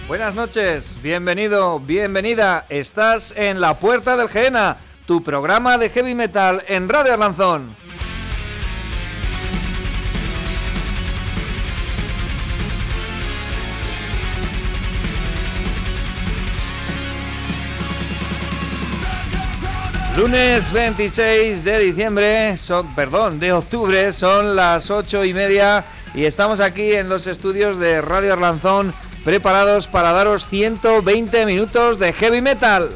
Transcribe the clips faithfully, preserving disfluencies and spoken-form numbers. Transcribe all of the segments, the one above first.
Buenas noches, bienvenido, bienvenida. Estás en La Puerta del Gehenna, tu programa de heavy metal en Radio Arlanzón. Lunes veintiséis de diciembre, son, perdón, de octubre, son las ocho y media y estamos aquí en los estudios de Radio Arlanzón preparados para daros ciento veinte minutos de heavy metal.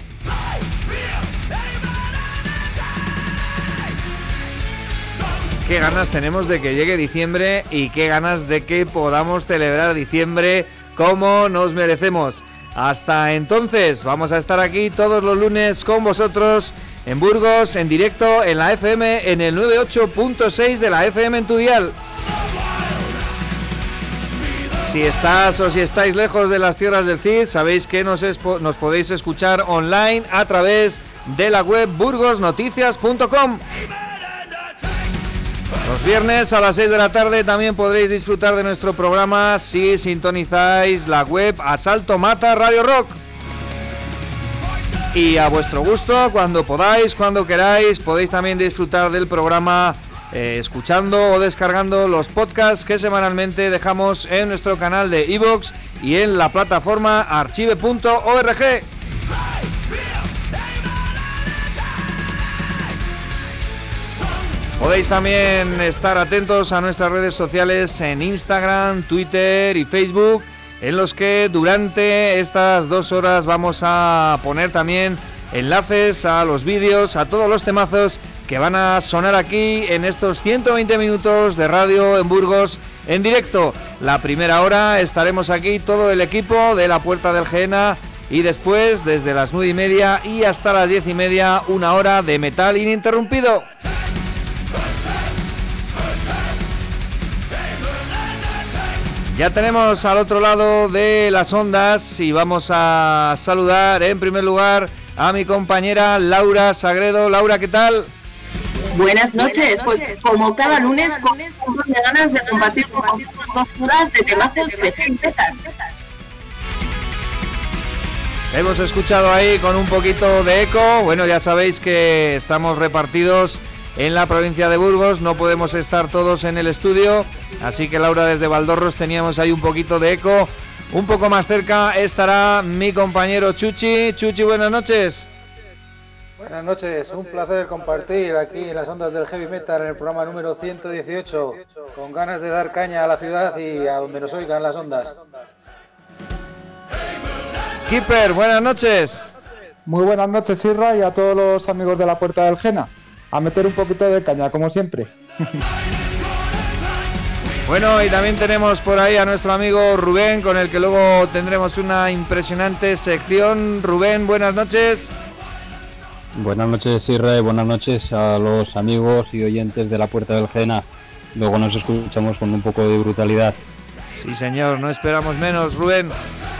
Qué ganas tenemos de que llegue diciembre y qué ganas de que podamos celebrar diciembre como nos merecemos. Hasta entonces, vamos a estar aquí todos los lunes con vosotros en Burgos, en directo, en la F M, en el noventa y ocho punto seis de la F M en tu dial. Si estás o si estáis lejos de las tierras del Cid, sabéis que nos, espo- nos podéis escuchar online a través de la web burgos noticias punto com. Los viernes a las seis de la tarde también podréis disfrutar de nuestro programa si sintonizáis la web Asalto Mata Radio Rock. Y a vuestro gusto, cuando podáis, cuando queráis, podéis también disfrutar del programa eh, escuchando o descargando los podcasts que semanalmente dejamos en nuestro canal de iVoox y en la plataforma archive punto org. Podéis también estar atentos a nuestras redes sociales en Instagram, Twitter y Facebook, en los que durante estas dos horas vamos a poner también enlaces a los vídeos, a todos los temazos que van a sonar aquí en estos ciento veinte minutos de radio en Burgos en directo. La primera hora estaremos aquí todo el equipo de La Puerta del Gehenna y después desde las nueve y media y hasta las diez y media una hora de metal ininterrumpido. Ya tenemos al otro lado de las ondas y vamos a saludar en primer lugar a mi compañera Laura Sagredo. Laura, ¿qué tal? Buenas noches, pues como cada lunes con ganas de compartir con dos horas de temazos de heavy metal. Hemos escuchado ahí con un poquito de eco. Bueno, ya sabéis que estamos repartidos en la provincia de Burgos, no podemos estar todos en el estudio, así que Laura desde Valdorros teníamos ahí un poquito de eco. Un poco más cerca estará mi compañero Chuchi. Chuchi, buenas noches. Buenas noches, un placer compartir aquí en las ondas del heavy metal en el programa número ciento dieciocho, con ganas de dar caña a la ciudad y a donde nos oigan las ondas. Keeper, buenas noches. Muy buenas noches, Irra, y a todos los amigos de La Puerta del Gehenna. A meter un poquito de caña, como siempre. Bueno, y también tenemos por ahí a nuestro amigo Rubén, con el que luego tendremos una impresionante sección. Rubén, buenas noches. Buenas noches, Irra, y buenas noches a los amigos y oyentes de La Puerta del Gehenna. Luego nos escuchamos con un poco de brutalidad. Sí, señor, no esperamos menos, Rubén.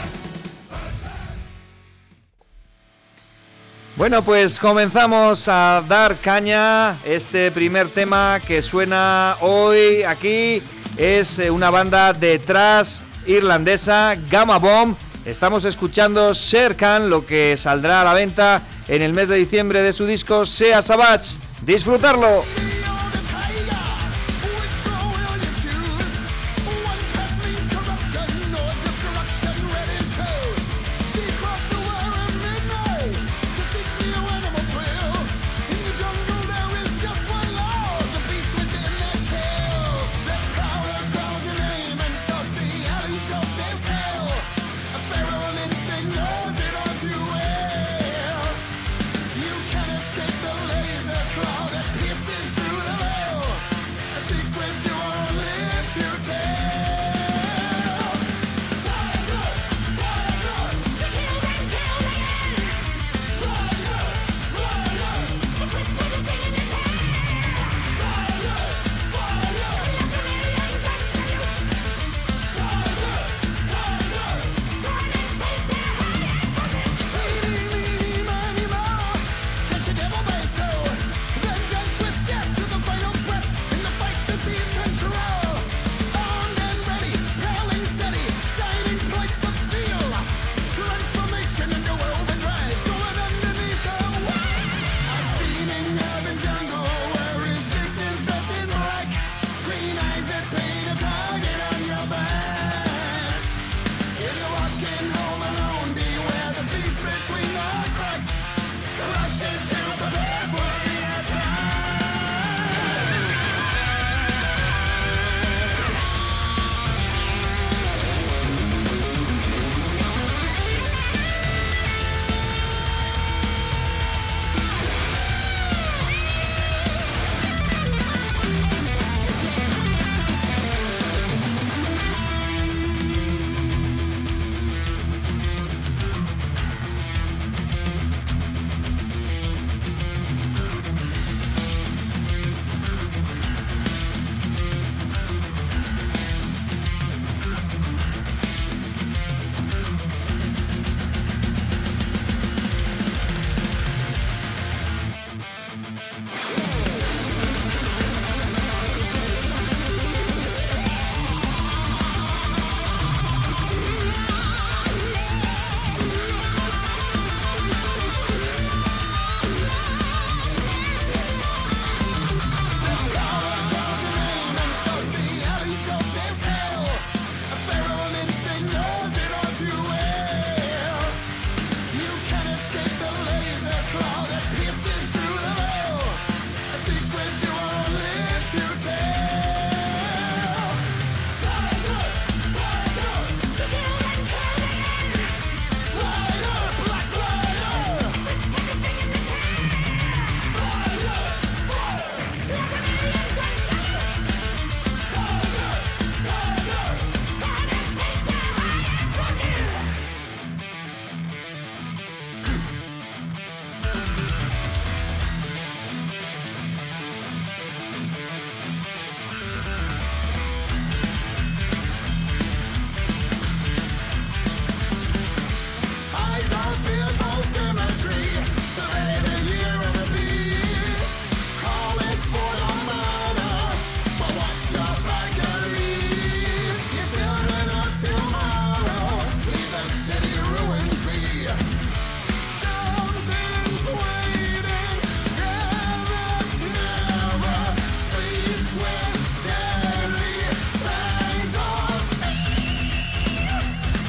Bueno, pues comenzamos a dar caña. Este primer tema que suena hoy aquí es una banda de thrash irlandesa, Gamma Bomb. Estamos escuchando Sherkan, lo que saldrá a la venta en el mes de diciembre de su disco Sea Savage. ¡Disfrutarlo! This is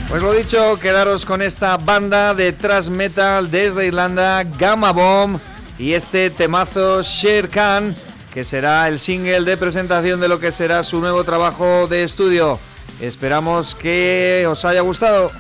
Pues lo dicho, quedaros con esta banda de thrash metal desde Irlanda, Gamma Bomb, y este temazo Shere Khan, que será el single de presentación de lo que será su nuevo trabajo de estudio. Esperamos que os haya gustado.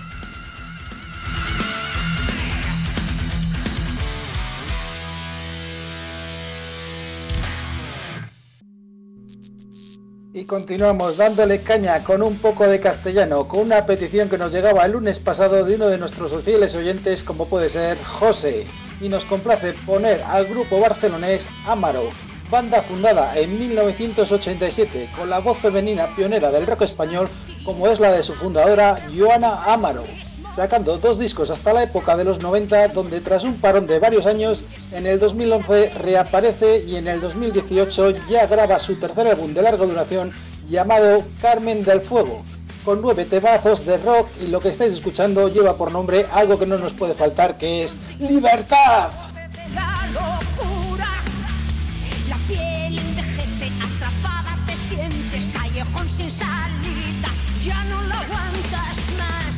Y continuamos dándole caña con un poco de castellano, con una petición que nos llegaba el lunes pasado de uno de nuestros fieles oyentes, como puede ser José, y nos complace poner al grupo barcelonés Amaro, banda fundada en mil novecientos ochenta y siete con la voz femenina pionera del rock español, como es la de su fundadora Joana Amaro, sacando dos discos hasta la época de los noventa, donde tras un parón de varios años, en el dos mil once reaparece y en el dos mil dieciocho ya graba su tercer álbum de larga duración llamado Carmen del Fuego, con nueve temazos de rock, y lo que estáis escuchando lleva por nombre algo que no nos puede faltar, que es ¡Libertad! La locura, la piel envejece, atrapada te sientes, callejón sin salida, ya no lo aguantas más.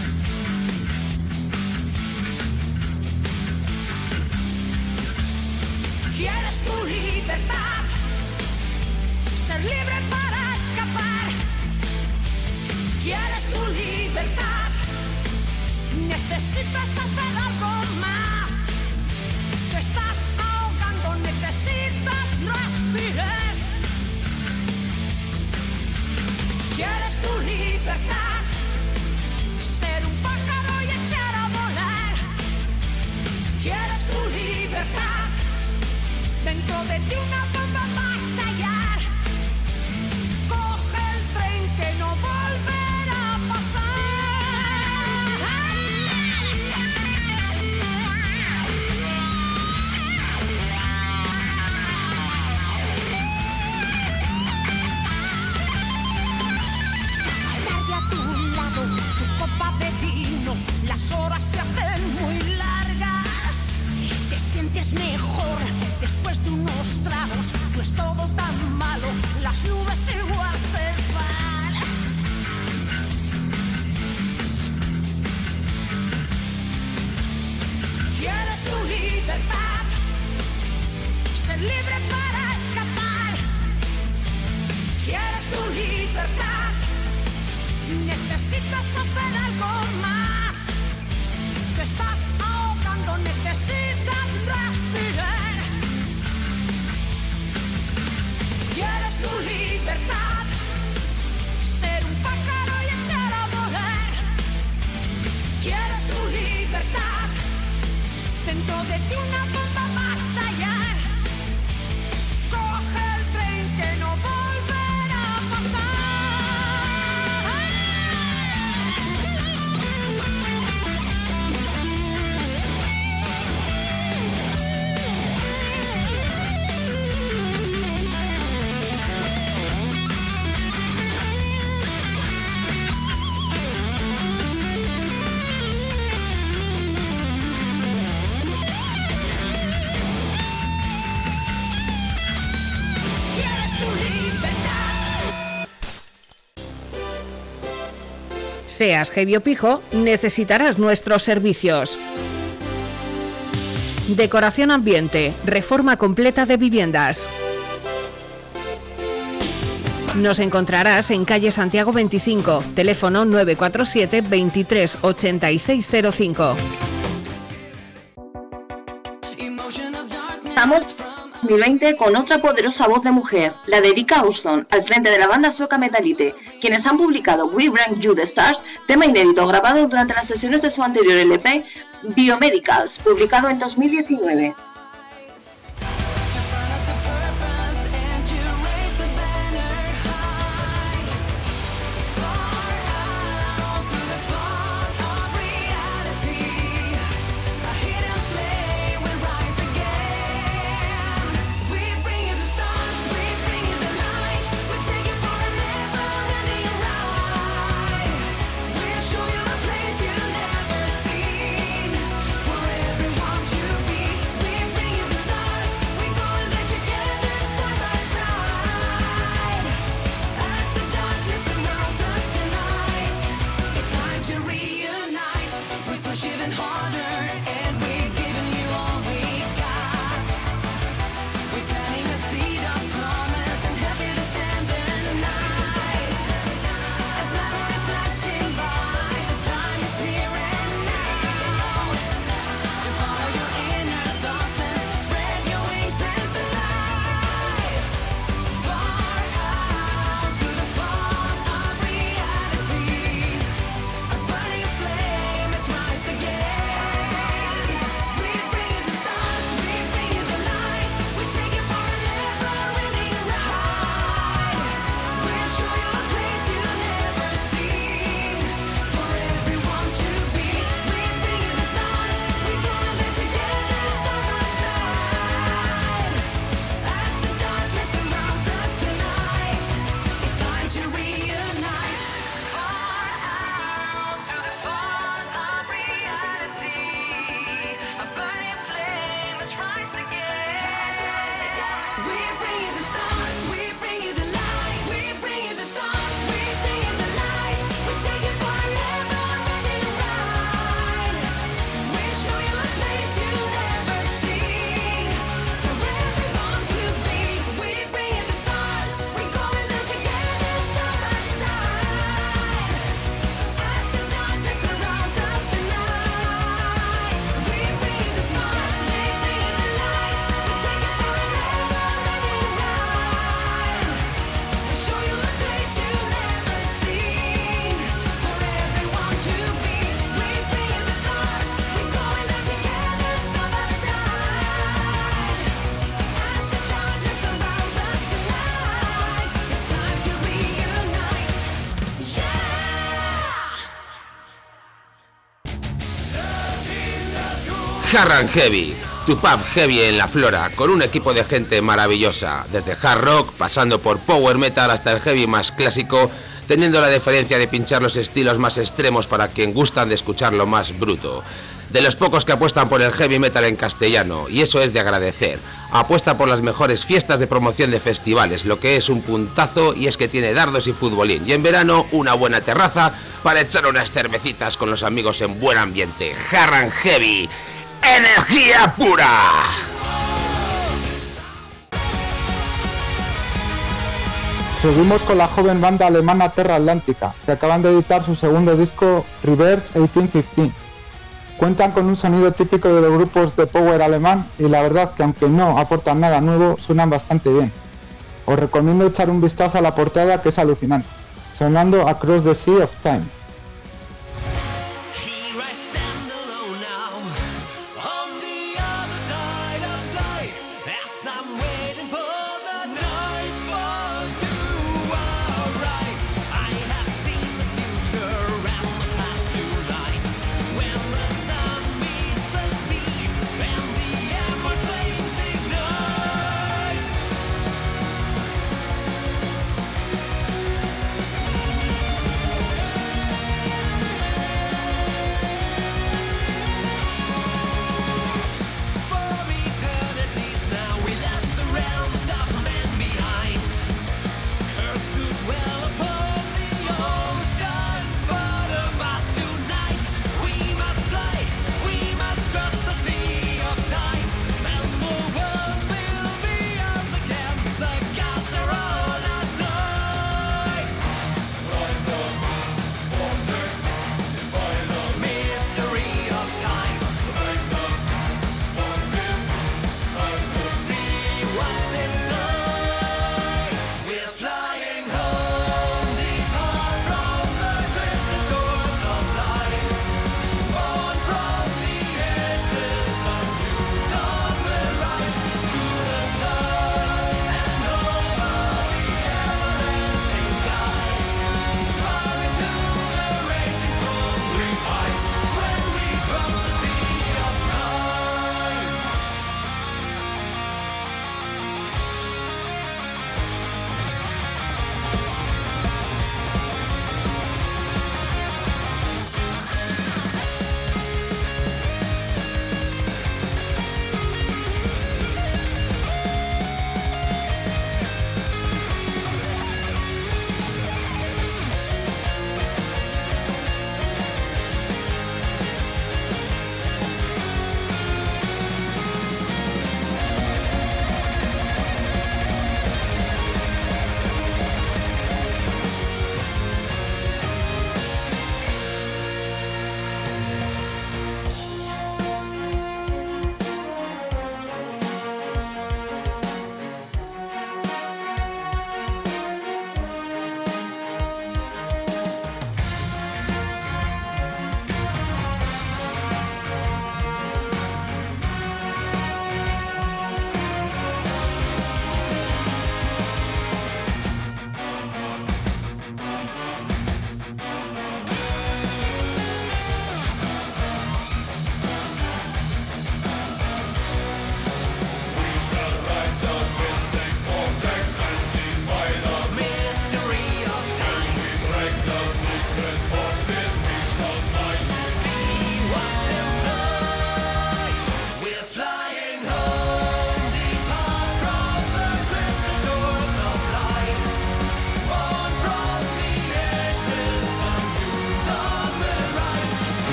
¿Quieres tu libertad? Ser libre para escapar. ¿Quieres tu libertad? Necesitas hacer algo más. Te estás ahogando, necesitas respirar. ¿Quieres tu libertad? Ser un pájaro y echar a volar. ¿Quieres tu libertad? Dentro de ti una bomba va a estallar. Coge el tren que no volverá a pasar. Tarde a tu lado, tu copa de vino, las horas se hacen muy largas. Te sientes mejor después de unos tragos, no es todo tan malo, las nubes igual se van. ¿Quieres tu libertad? Ser libre para escapar. ¿Quieres tu libertad? Necesitas hacer algo más. Te estás ahogando, necesitas respirar. ¿Quieres tu libertad? Ser un pájaro y echar a volar. ¿Quieres tu libertad? Dentro de ti una bomba va a estallar. Coge el tren que no volverá a pasar. Seas heavy o pijo, necesitarás nuestros servicios. Decoración ambiente, reforma completa de viviendas. Nos encontrarás en calle Santiago veinticinco, teléfono nueve cuatro siete, veintitrés, ochenta y seis cero cinco. Estamos dos mil veinte con otra poderosa voz de mujer, la de Erika Ausson, al frente de la banda sueca Metalite, quienes han publicado We Bring You the Stars, tema inédito grabado durante las sesiones de su anterior L P, Biomedicals, publicado en dos mil diecinueve. We'll show you a place you've never seen. For everyone to be, we Hard and Heavy, tu pub heavy en la Flora, con un equipo de gente maravillosa, desde hard rock, pasando por power metal hasta el heavy más clásico, teniendo la diferencia de pinchar los estilos más extremos para quien gustan de escuchar lo más bruto. De los pocos que apuestan por el heavy metal en castellano, y eso es de agradecer. Apuesta por las mejores fiestas de promoción de festivales, lo que es un puntazo, y es que tiene dardos y futbolín, y en verano una buena terraza para echar unas cervecitas con los amigos en buen ambiente. Hard and Heavy, energía pura. Seguimos con la joven banda alemana Terra Atlántica, que acaban de editar su segundo disco Reverse mil ochocientos quince. Cuentan con un sonido típico de los grupos de power alemán y la verdad que aunque no aportan nada nuevo, suenan bastante bien. Os recomiendo echar un vistazo a la portada, que es alucinante, sonando Across the Sea of Time.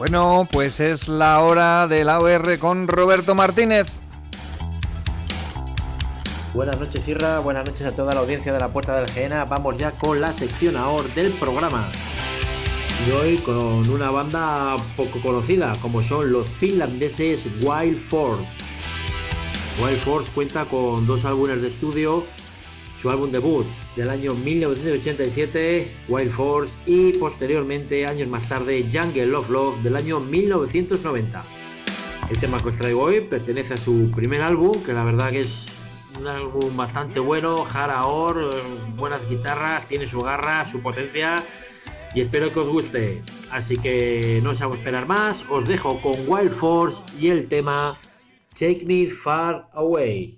Bueno, pues es la hora del A O R con Roberto Martínez. Buenas noches, Irra, buenas noches a toda la audiencia de la Puerta del Gehenna. Vamos ya con la sección A O R del programa. Y hoy con una banda poco conocida, como son los finlandeses Wild Force. Wild Force cuenta con dos álbumes de estudio, su álbum debut del año mil novecientos ochenta y siete, Wild Force, y posteriormente, años más tarde, Jungle Love Love del año mil novecientos noventa. El tema que os traigo hoy pertenece a su primer álbum, que la verdad que es un álbum bastante bueno, hard A O R, buenas guitarras, tiene su garra, su potencia, y espero que os guste. Así que no os hago esperar más, os dejo con Wild Force y el tema Take Me Far Away.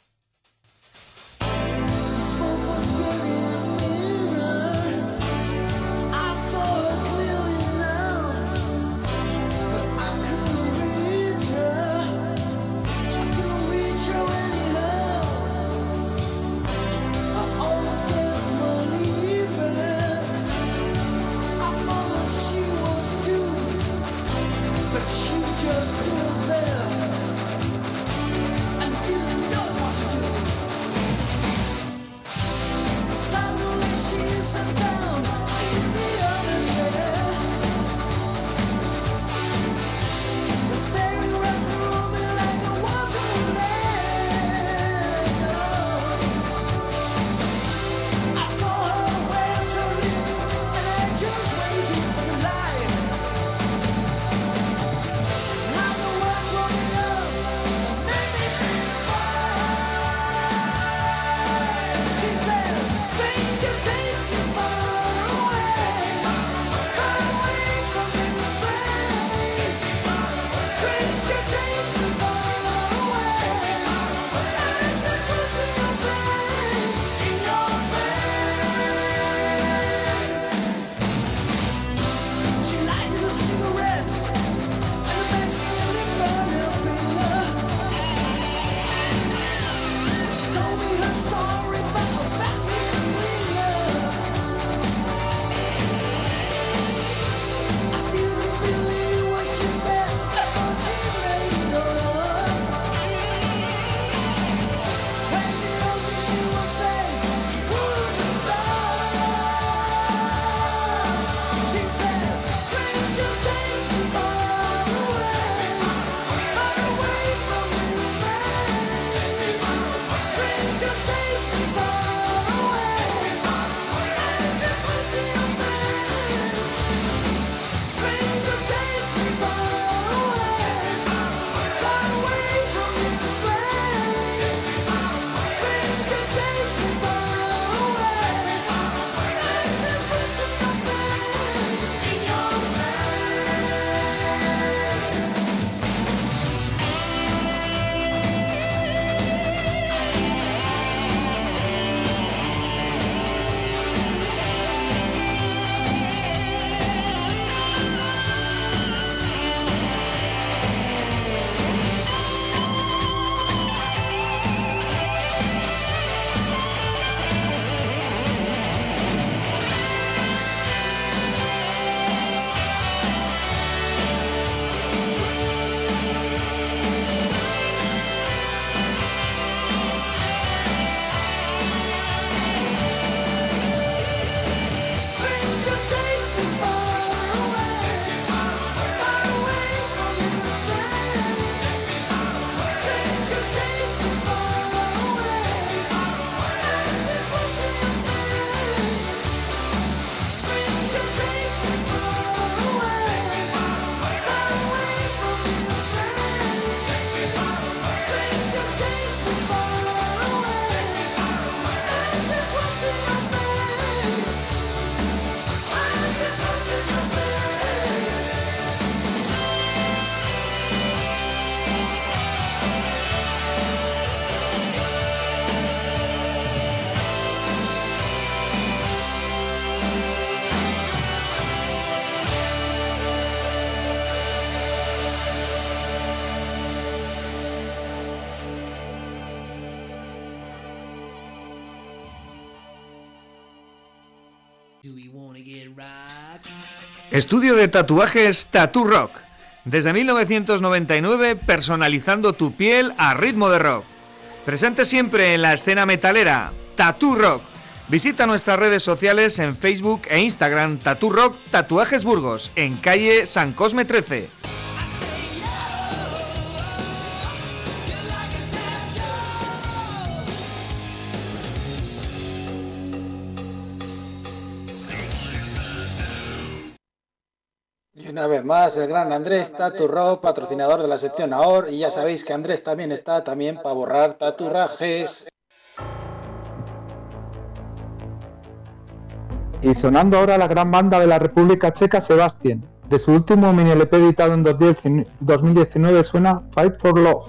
Estudio de tatuajes Tattoo Rock. Desde mil novecientos noventa y nueve, personalizando tu piel a ritmo de rock. Presente siempre en la escena metalera, Tattoo Rock. Visita nuestras redes sociales en Facebook e Instagram, Tattoo Rock Tatuajes Burgos, en calle San Cosme trece. Y una vez más, el gran Andrés Tattoo Rock, patrocinador de la sección Ahor, y ya sabéis que Andrés también está también para borrar tatuajes. Y sonando ahora la gran banda de la República Checa, Sebastian. De su último mini L P editado en dos mil diecinueve suena Fight for Love.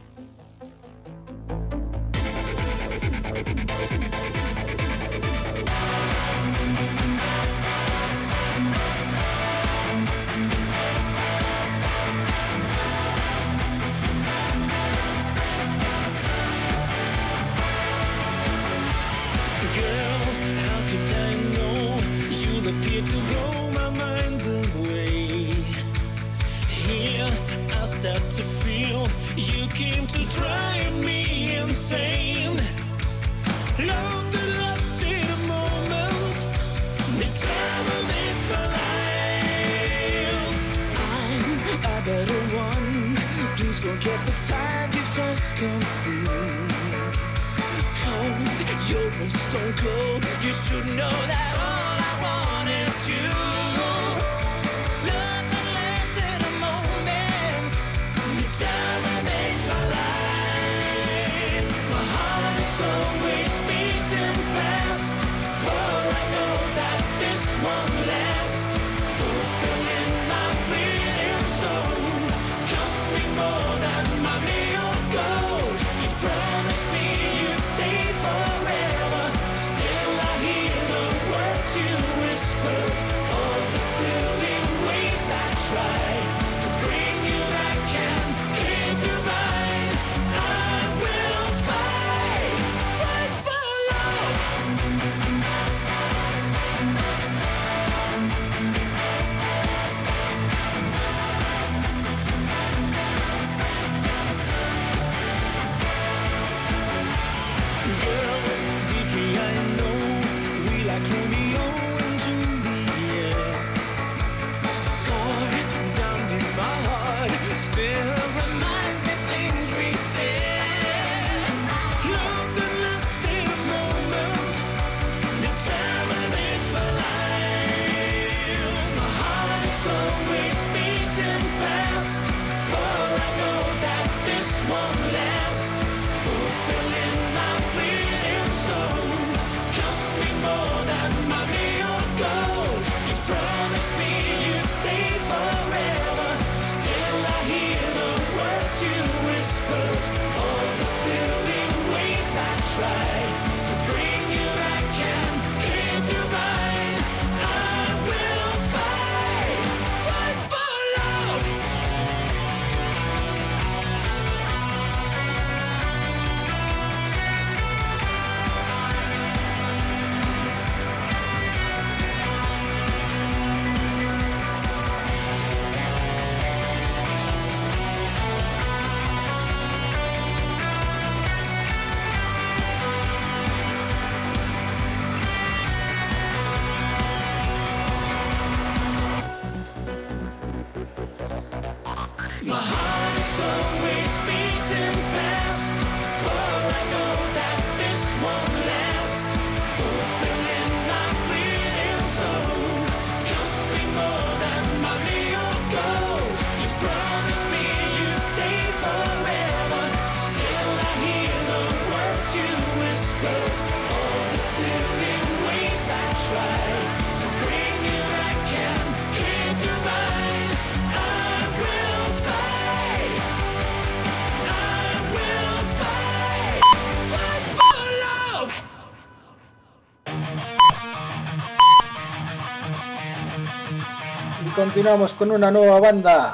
Continuamos con una nueva banda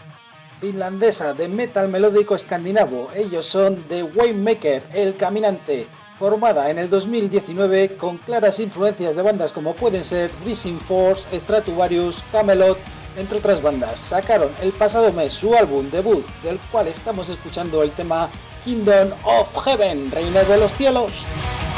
finlandesa de metal melódico escandinavo. Ellos son The Waymaker, El Caminante, formada en el dos mil diecinueve con claras influencias de bandas como pueden ser Rising Force, Stratovarius, Camelot entre otras bandas, sacaron el pasado mes su álbum debut, del cual estamos escuchando el tema Kingdom of Heaven, Reino de los Cielos.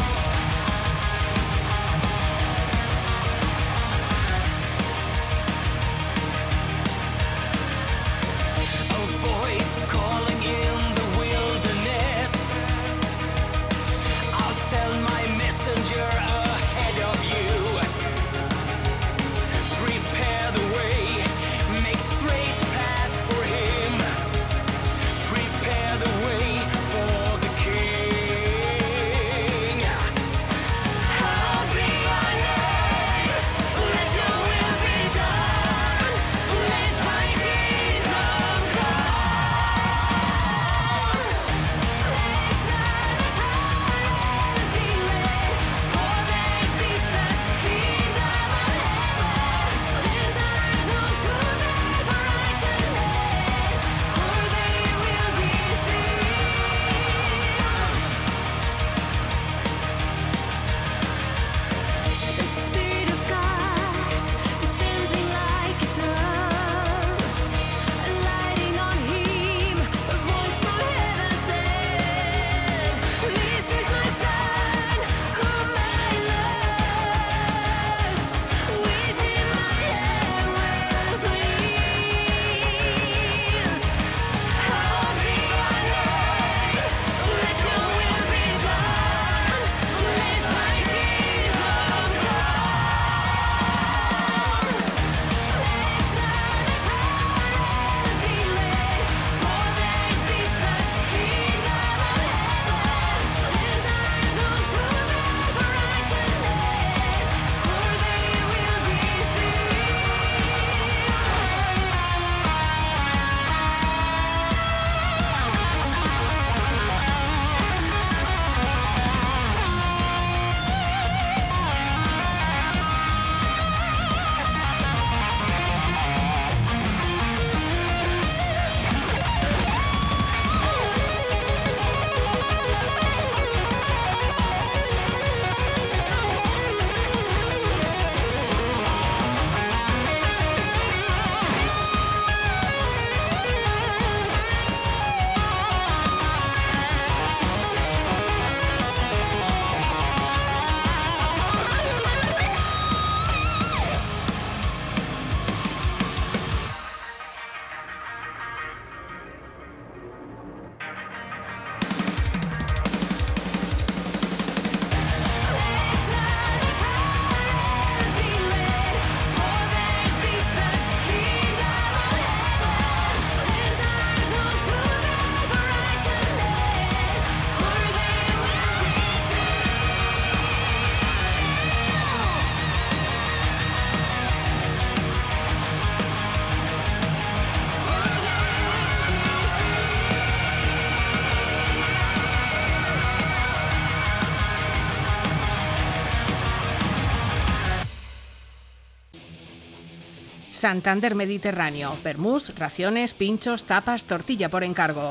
Santander Mediterráneo. Vermús, raciones, pinchos, tapas, tortilla por encargo.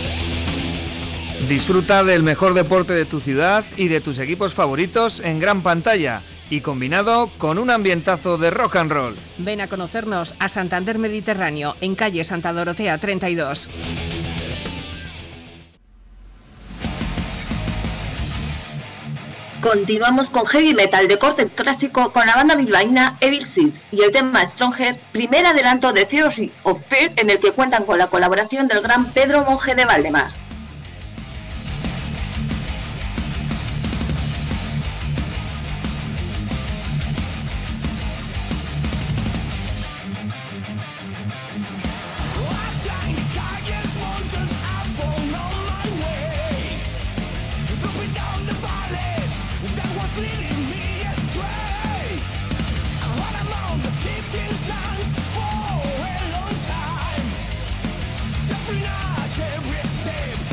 Disfruta del mejor deporte de tu ciudad y de tus equipos favoritos en gran pantalla y combinado con un ambientazo de rock and roll. Ven a conocernos a Santander Mediterráneo, en calle Santa Dorotea treinta y dos. Continuamos con heavy metal de corte clásico con la banda bilbaína Evil Seeds y el tema Stronger, primer adelanto de Theory of Fear, en el que cuentan con la colaboración del gran Pedro Monje de Valdemar. Every night, every step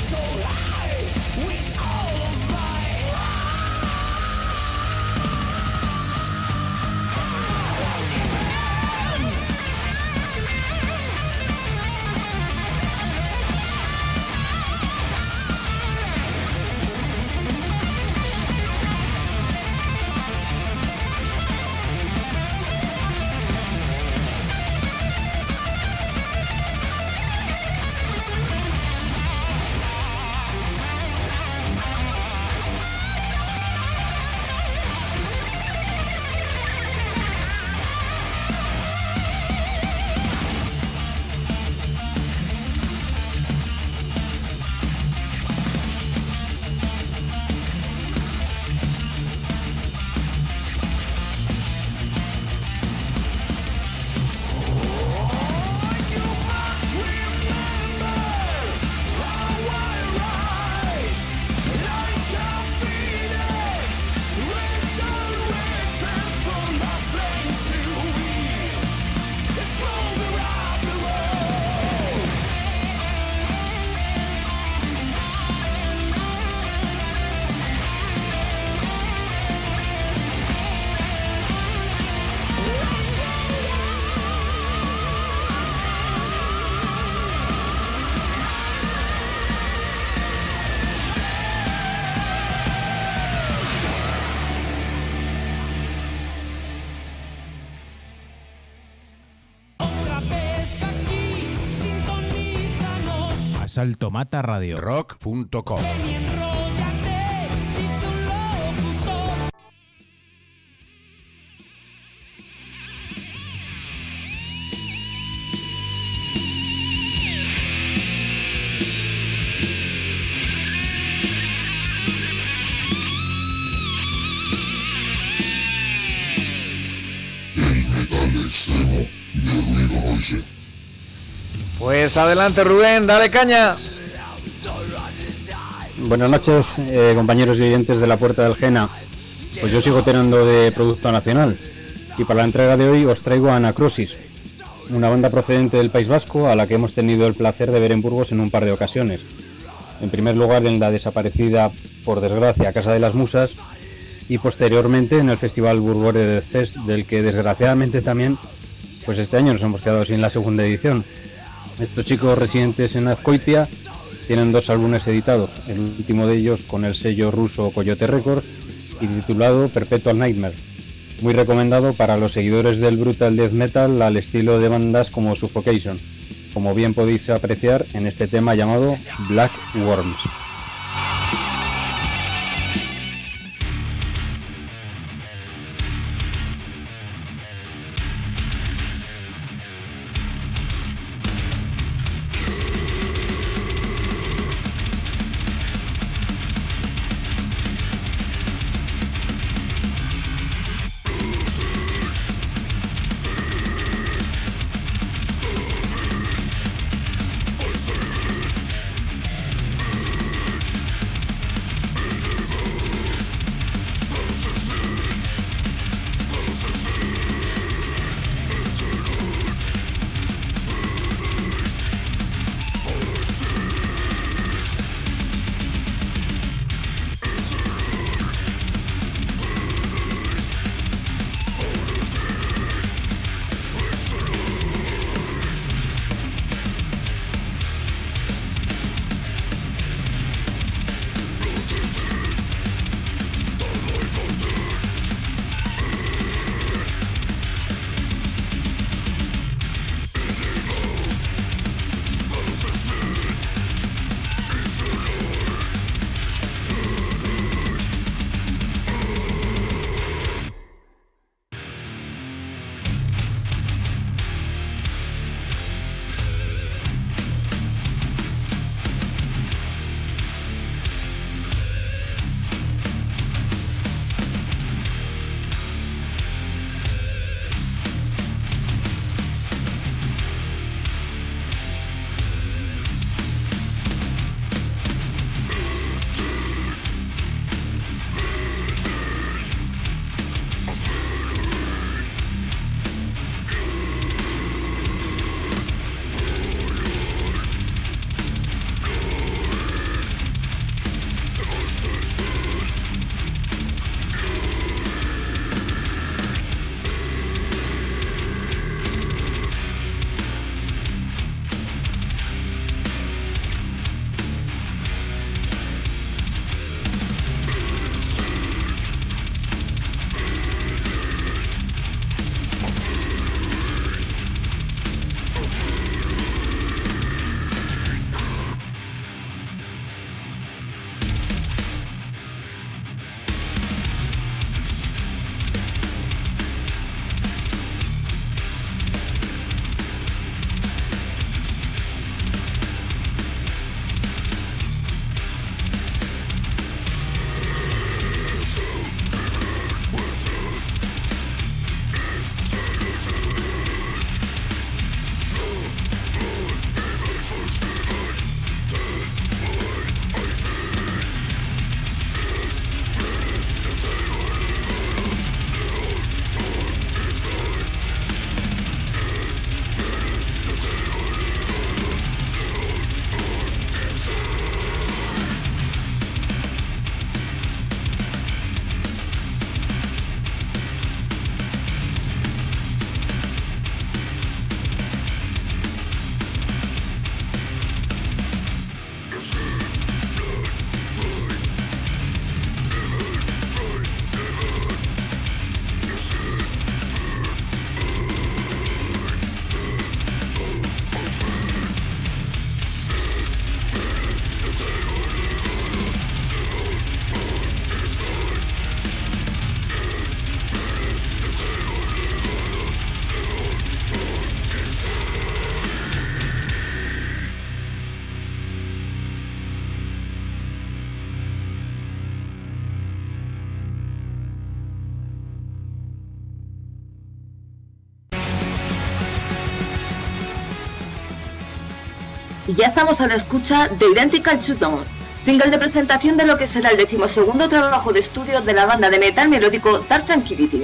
Salto Mata Radio. rock punto com. Pues adelante Rubén, dale caña. Buenas noches, eh, compañeros y oyentes de la Puerta del Jena. Pues yo sigo tirando de producto nacional y para la entrega de hoy os traigo a Anacrosis, una banda procedente del País Vasco a la que hemos tenido el placer de ver en Burgos en un par de ocasiones. En primer lugar en la desaparecida, por desgracia, Casa de las Musas, y posteriormente en el Festival Burgore de Fest, del que desgraciadamente también pues este año nos hemos quedado sin la segunda edición. Estos chicos residentes en Azkoitia tienen dos álbumes editados, el último de ellos con el sello ruso Coyote Records y titulado Perpetual Nightmare, muy recomendado para los seguidores del brutal death metal al estilo de bandas como Suffocation, como bien podéis apreciar en este tema llamado Black Worms. Y ya estamos a la escucha de Identical to Dawn, single de presentación de lo que será el decimosegundo trabajo de estudio de la banda de metal melódico Dark Tranquillity.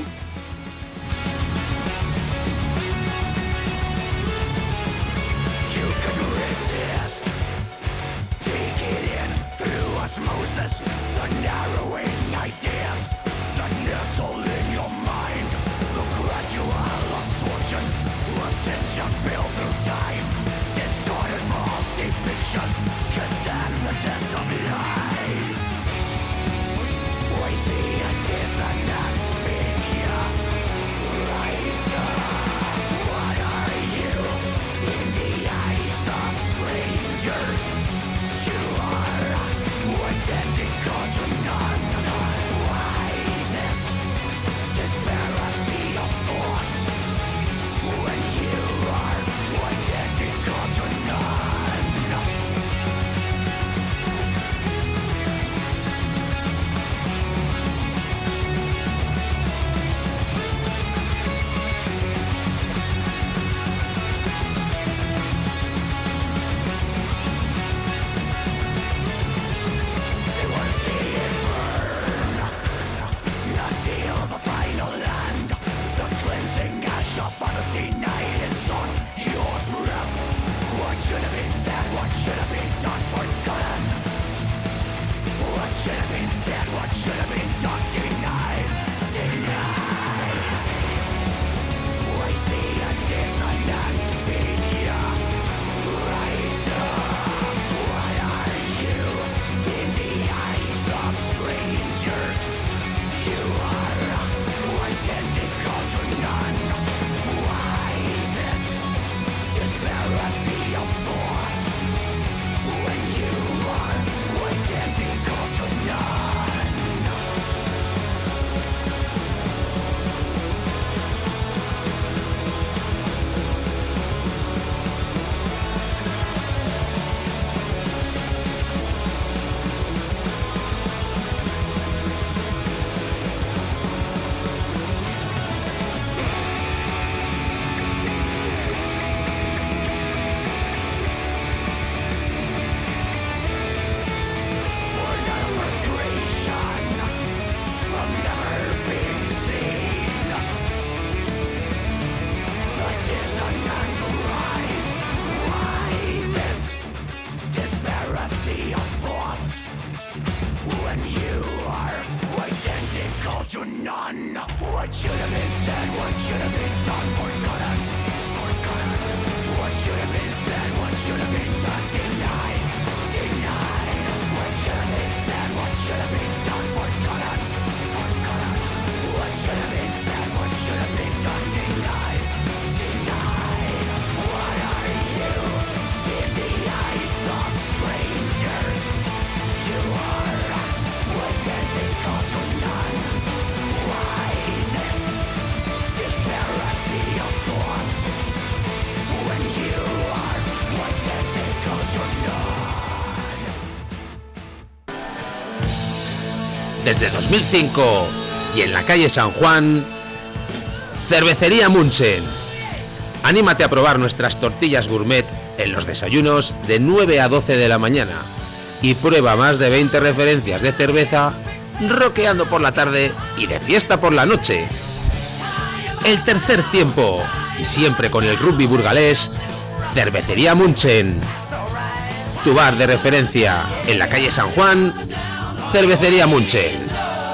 Desde dos mil cinco y en la calle San Juan, Cervecería Munchen. Anímate a probar nuestras tortillas gourmet en los desayunos de nueve a doce de la mañana y prueba más de veinte referencias de cerveza rockeando por la tarde y de fiesta por la noche. El tercer tiempo y siempre con el rugby burgalés, Cervecería Munchen. Tu bar de referencia en la calle San Juan, Cervecería Munchen.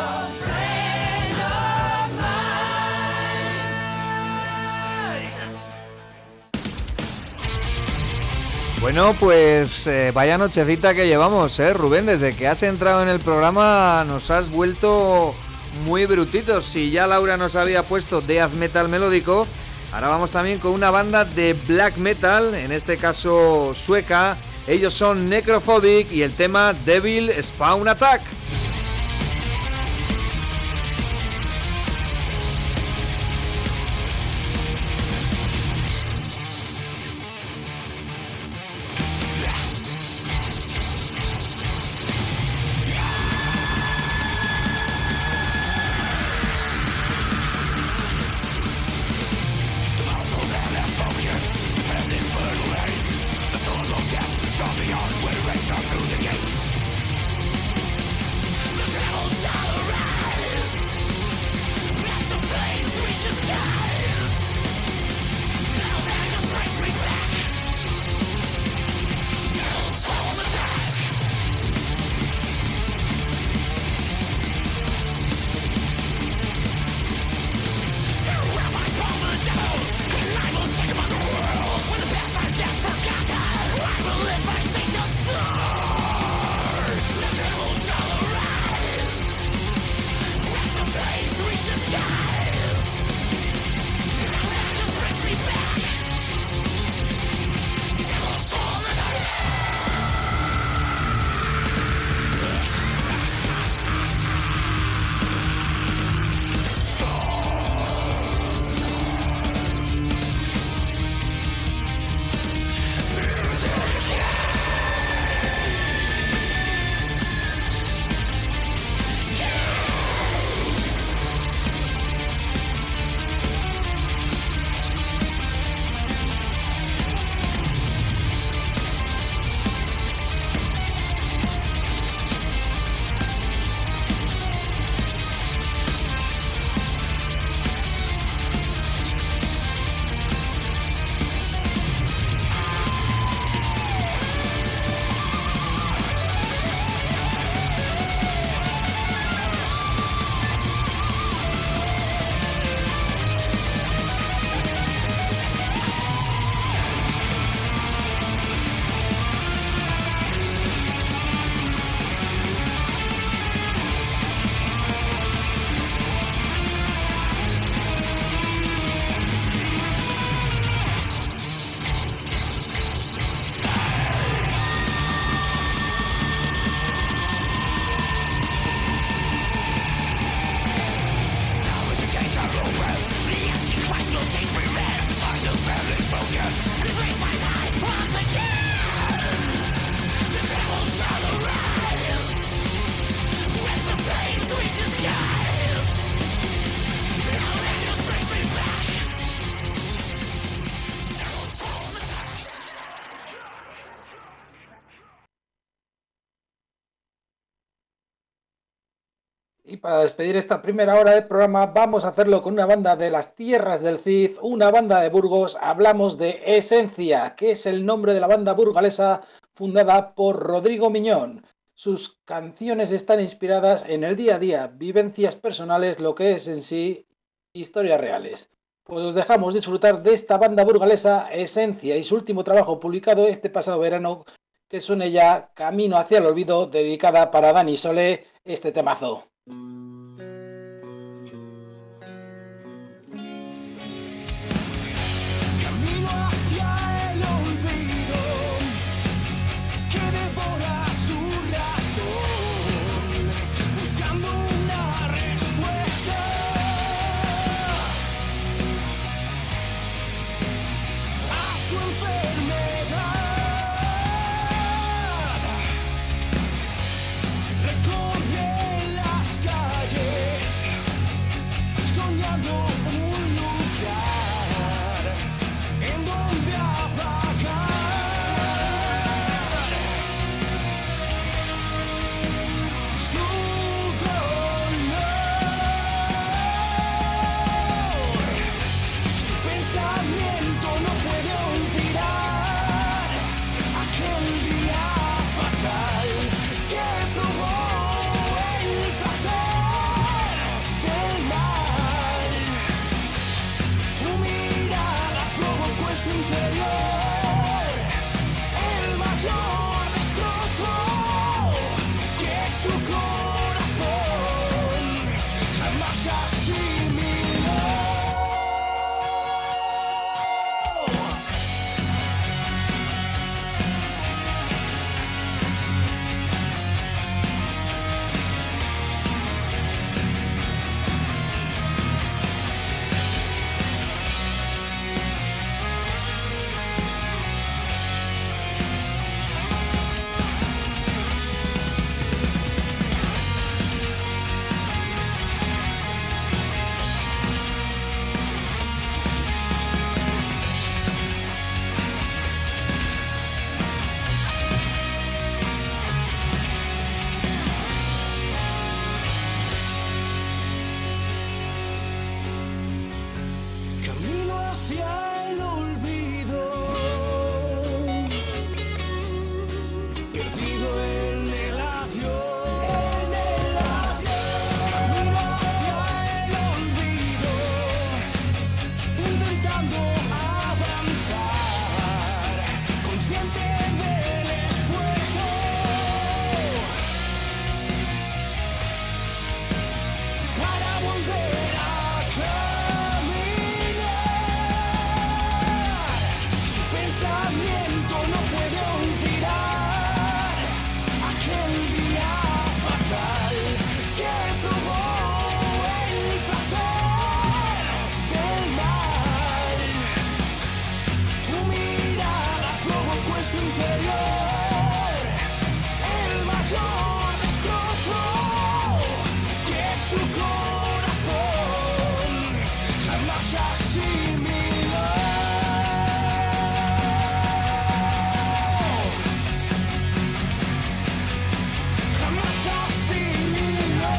Bueno, pues eh, vaya nochecita que llevamos, ¿eh, Rubén? Desde que has entrado en el programa nos has vuelto muy brutitos. Si ya Laura nos había puesto death metal melódico, ahora vamos también con una banda de black metal, en este caso sueca. Ellos son Necrophobic y el tema Devil Spawn Attack. Death Y para despedir esta primera hora del programa vamos a hacerlo con una banda de las tierras del Cid, una banda de Burgos. Hablamos de Esencia, que es el nombre de la banda burgalesa fundada por Rodrigo Miñón. Sus canciones están inspiradas en el día a día, vivencias personales, lo que es en sí historias reales. Pues os dejamos disfrutar de esta banda burgalesa, Esencia, y su último trabajo publicado este pasado verano, que suene ya Camino hacia el olvido, dedicada para Dani Sole, este temazo. Camino hacia el olvido que devora su razón, buscando una respuesta a su enfermedad. Recorre las calles soñando un lugar en donde apagar su dolor. Su pensamiento no puede olvidar aquel día fatal que probó el placer del mal. Tu mirada provocó en su interior el mayor destrozo que su corazón jamás asimiló. Camino hacia el olvido, perdido en el adiós. Camino hacia el olvido, intentando avanzar, consciente del esfuerzo para volver a caminar. Su pensamiento no puede olvidar aquel día fatal que probó el placer del mal. Tu mirada provocó en su interior el mayor destrozo que su corazón jamás asimiló. Jamás asimiló.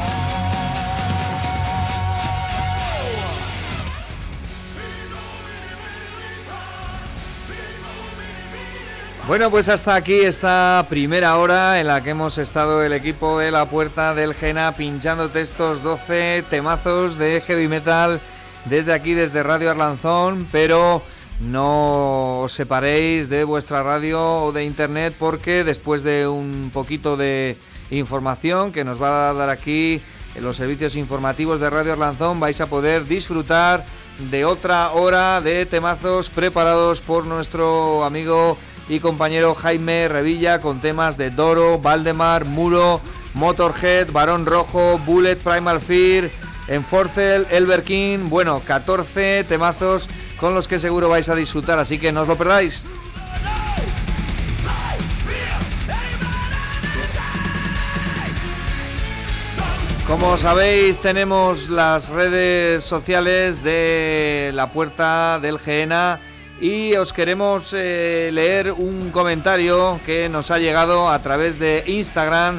Bueno, pues hasta aquí esta primera hora en la que hemos estado el equipo de La Puerta del Jena pinchándote estos doce temazos de heavy metal desde aquí, desde Radio Arlanzón, pero no os separéis de vuestra radio o de internet, porque después de un poquito de información que nos va a dar aquí en los servicios informativos de Radio Arlanzón, vais a poder disfrutar de otra hora de temazos preparados por nuestro amigo y compañero Jaime Revilla, con temas de Doro, Valdemar, Muro, Motorhead, Barón Rojo, Bullet, Primal Fear, Enforcel, Elber King. Bueno, catorce temazos con los que seguro vais a disfrutar, así que no os lo perdáis. Como sabéis, tenemos las redes sociales de La Puerta del Jena y os queremos eh, leer un comentario que nos ha llegado a través de Instagram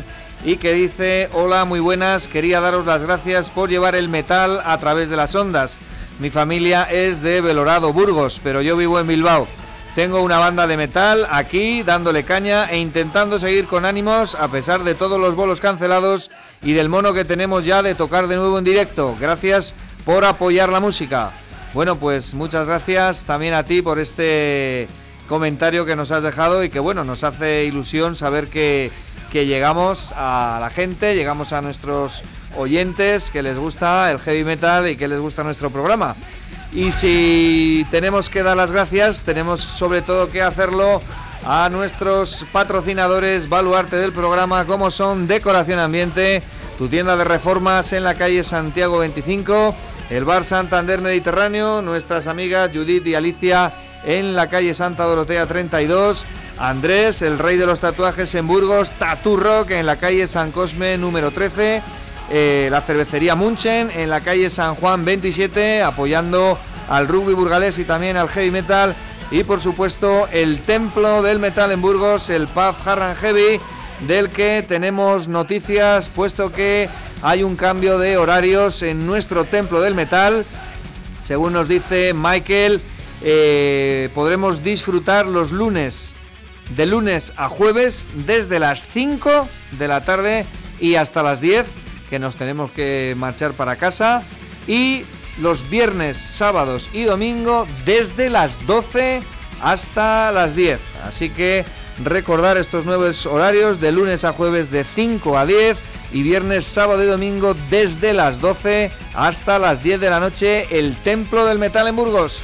y que dice: hola, muy buenas, quería daros las gracias por llevar el metal a través de las ondas. Mi familia es de Belorado, Burgos, pero yo vivo en Bilbao. Tengo una banda de metal aquí dándole caña e intentando seguir con ánimos a pesar de todos los bolos cancelados y del mono que tenemos ya de tocar de nuevo en directo. Gracias por apoyar la música. Bueno, pues muchas gracias también a ti por este comentario que nos has dejado y que bueno, nos hace ilusión saber que, que llegamos a la gente, llegamos a nuestros oyentes, que les gusta el heavy metal y que les gusta nuestro programa. Y si tenemos que dar las gracias, tenemos sobre todo que hacerlo a nuestros patrocinadores baluarte del programa, como son Decoración Ambiente, tu tienda de reformas en la calle Santiago veinticinco, el Bar Santander Mediterráneo, nuestras amigas Judith y Alicia en la calle Santa Dorotea treinta y dos, Andrés, el rey de los tatuajes en Burgos, Tattoo Rock en la calle San Cosme número trece, eh, la cervecería Munchen en la calle San Juan veintisiete, apoyando al rugby burgalés y también al heavy metal, y por supuesto el Templo del Metal en Burgos, el pub Hard and Heavy, del que tenemos noticias puesto que hay un cambio de horarios en nuestro Templo del Metal. Según nos dice Michael, eh, podremos disfrutar los lunes, de lunes a jueves, desde las cinco de la tarde y hasta las diez, que nos tenemos que marchar para casa, y los viernes, sábados y domingo desde las doce hasta las diez. Así que recordar estos nuevos horarios: de lunes a jueves de cinco a diez y viernes, sábado y domingo desde las doce hasta las diez de la noche, el Templo del Metal en Burgos.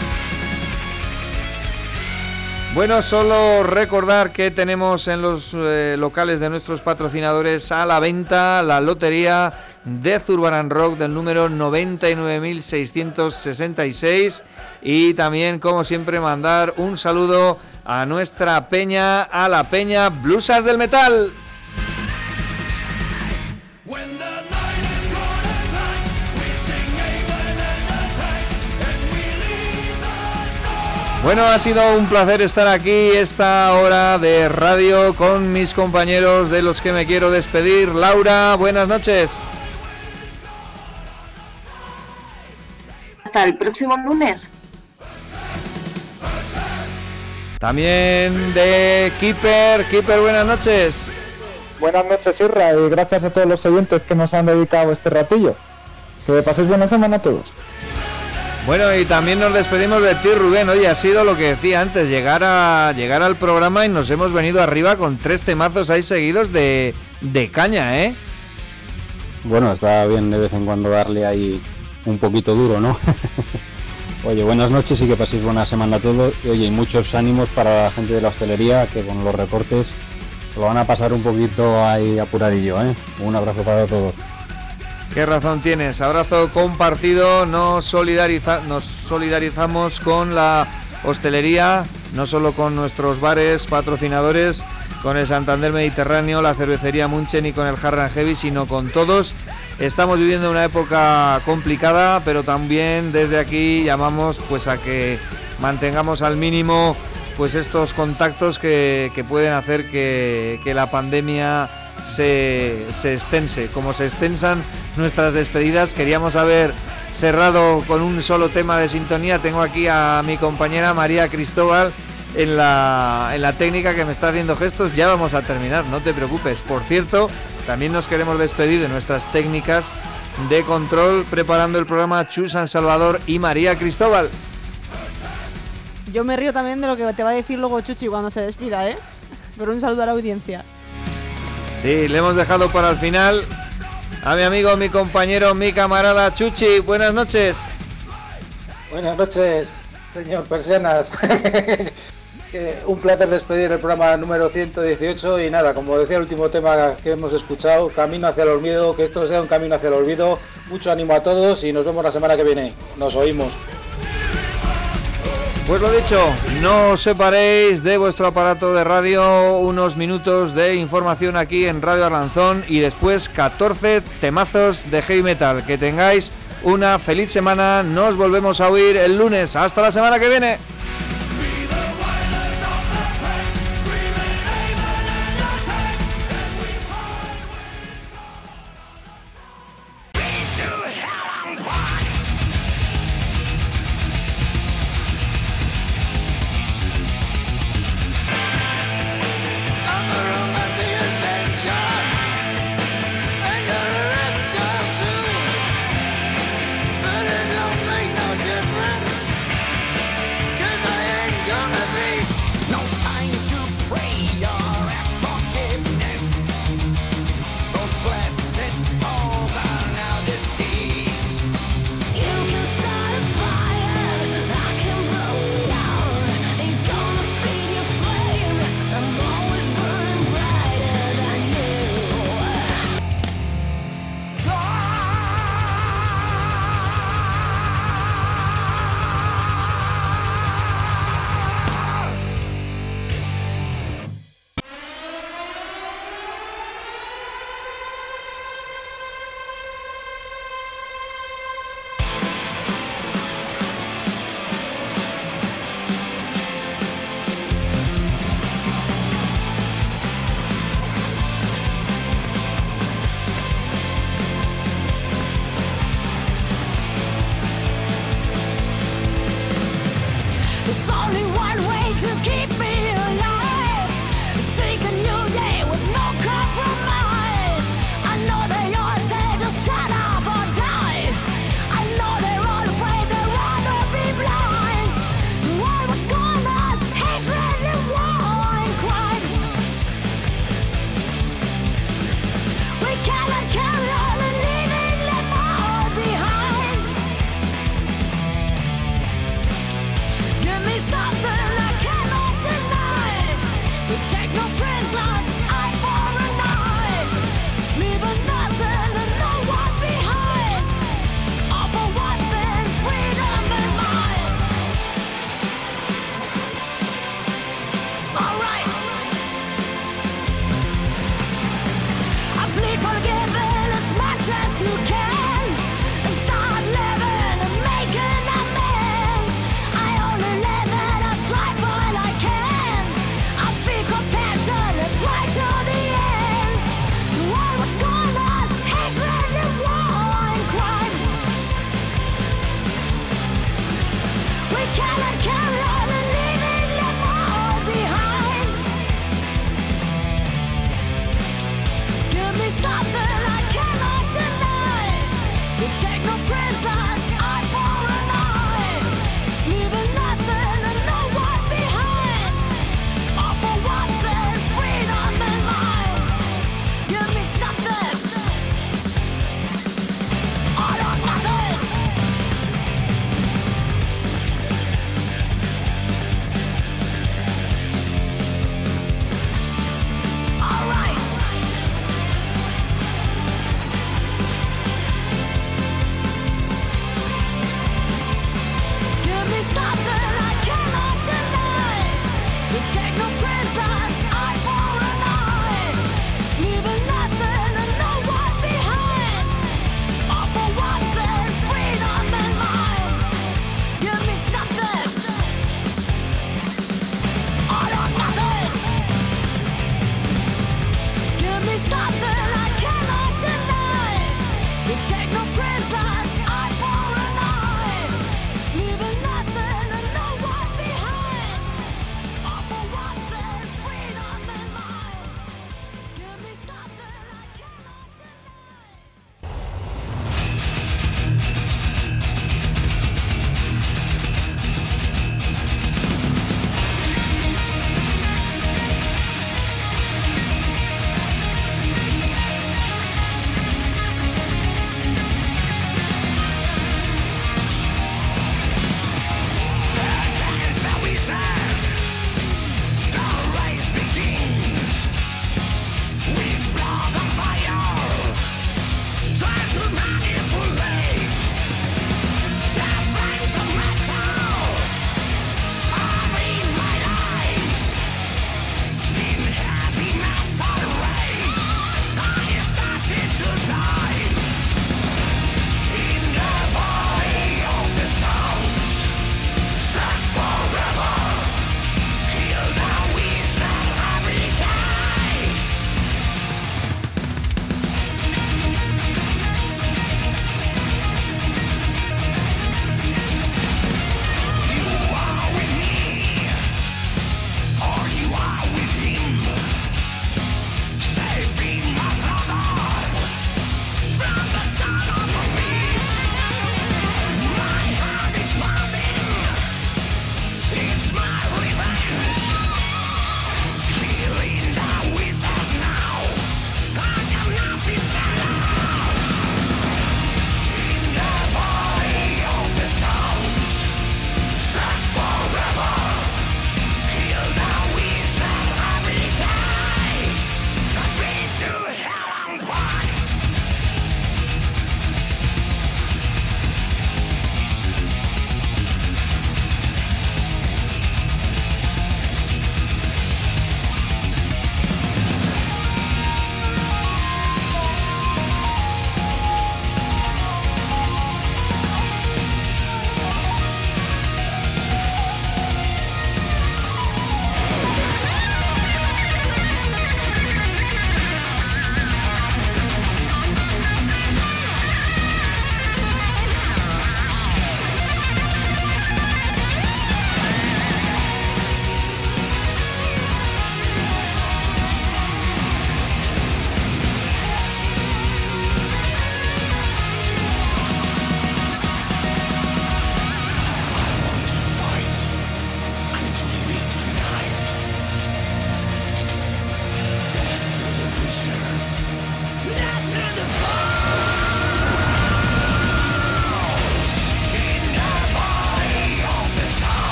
Bueno, solo recordar que tenemos en los eh, locales de nuestros patrocinadores a la venta la lotería de Zurbarán Rock del número noventa y nueve mil seiscientos sesenta y seis, y también, como siempre, mandar un saludo a nuestra peña, a la peña Blusas del Metal. Bueno, ha sido un placer estar aquí esta hora de radio con mis compañeros, de los que me quiero despedir. Laura, buenas noches. Hasta el próximo lunes. También de Keeper. Keeper, buenas noches. Buenas noches, Irra, y gracias a todos los oyentes que nos han dedicado este ratillo. Que paséis buena semana a todos. Bueno, y también nos despedimos de ti, Rubén. Oye, ha sido lo que decía antes, llegar a llegar al programa y nos hemos venido arriba con tres temazos ahí seguidos de, de caña, ¿eh? Bueno, está bien de vez en cuando darle ahí un poquito duro, ¿no? Oye, buenas noches y que paséis buena semana a todos. Y, oye, y muchos ánimos para la gente de la hostelería, que con los recortes lo van a pasar un poquito ahí apuradillo, ¿eh? Un abrazo para todos. Qué razón tienes, abrazo compartido. Nos, solidariza, nos solidarizamos con la hostelería, no solo con nuestros bares patrocinadores, con el Santander Mediterráneo, la cervecería Munchen y con el Hard and Heavy, sino con todos. Estamos viviendo una época complicada, pero también desde aquí llamamos pues a que mantengamos al mínimo pues estos contactos que, que pueden hacer que, que la pandemia se, se extense. Como se extensan nuestras despedidas, queríamos haber cerrado con un solo tema de sintonía. Tengo aquí a mi compañera María Cristóbal en la, en la técnica, que me está haciendo gestos. Ya vamos a terminar, no te preocupes. Por cierto, también nos queremos despedir de nuestras técnicas de control, preparando el programa Chu San Salvador y María Cristóbal. Yo me río también de lo que te va a decir luego Chuchi cuando se despida, ¿eh? Pero un saludo a la audiencia. Sí, le hemos dejado para el final a mi amigo, mi compañero, mi camarada Chuchi. Buenas noches. Buenas noches, señor Persianas. Un placer despedir el programa número ciento dieciocho y nada, como decía el último tema que hemos escuchado, camino hacia el olvido, que esto sea un camino hacia el olvido. Mucho ánimo a todos y nos vemos la semana que viene. Nos oímos. Pues lo dicho, no os separéis de vuestro aparato de radio. Unos minutos de información aquí en Radio Arlanzón y después catorce temazos de heavy metal. Que tengáis una feliz semana. Nos volvemos a oír el lunes. Hasta la semana que viene. forgiven as much as you can and start living and making amends. I only live and I strive for what I can. I feel compassion and right to the end. To all what's going on, hatred and war and crime. We cannot carry on and leaving them all behind. Give me something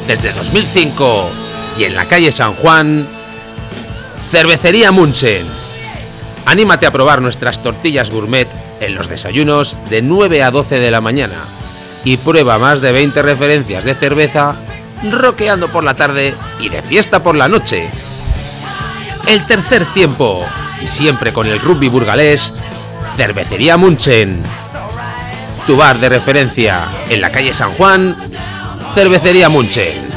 desde dos mil cinco y en la calle San Juan, Cervecería Munchen. Anímate a probar nuestras tortillas gourmet en los desayunos de nueve a doce de la mañana y prueba más de veinte referencias de cerveza roqueando por la tarde y de fiesta por la noche. El tercer tiempo, y siempre con el rugby burgalés, Cervecería Munchen. Tu bar de referencia en la calle San Juan, Cervecería Munchen.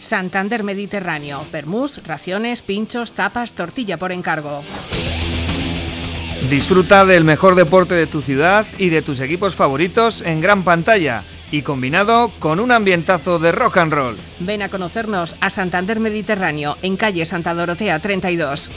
Santander Mediterráneo. Vermús, raciones, pinchos, tapas, tortilla por encargo. Disfruta del mejor deporte de tu ciudad y de tus equipos favoritos en gran pantalla y combinado con un ambientazo de rock and roll. Ven a conocernos a Santander Mediterráneo, en calle Santa Dorotea treinta y dos.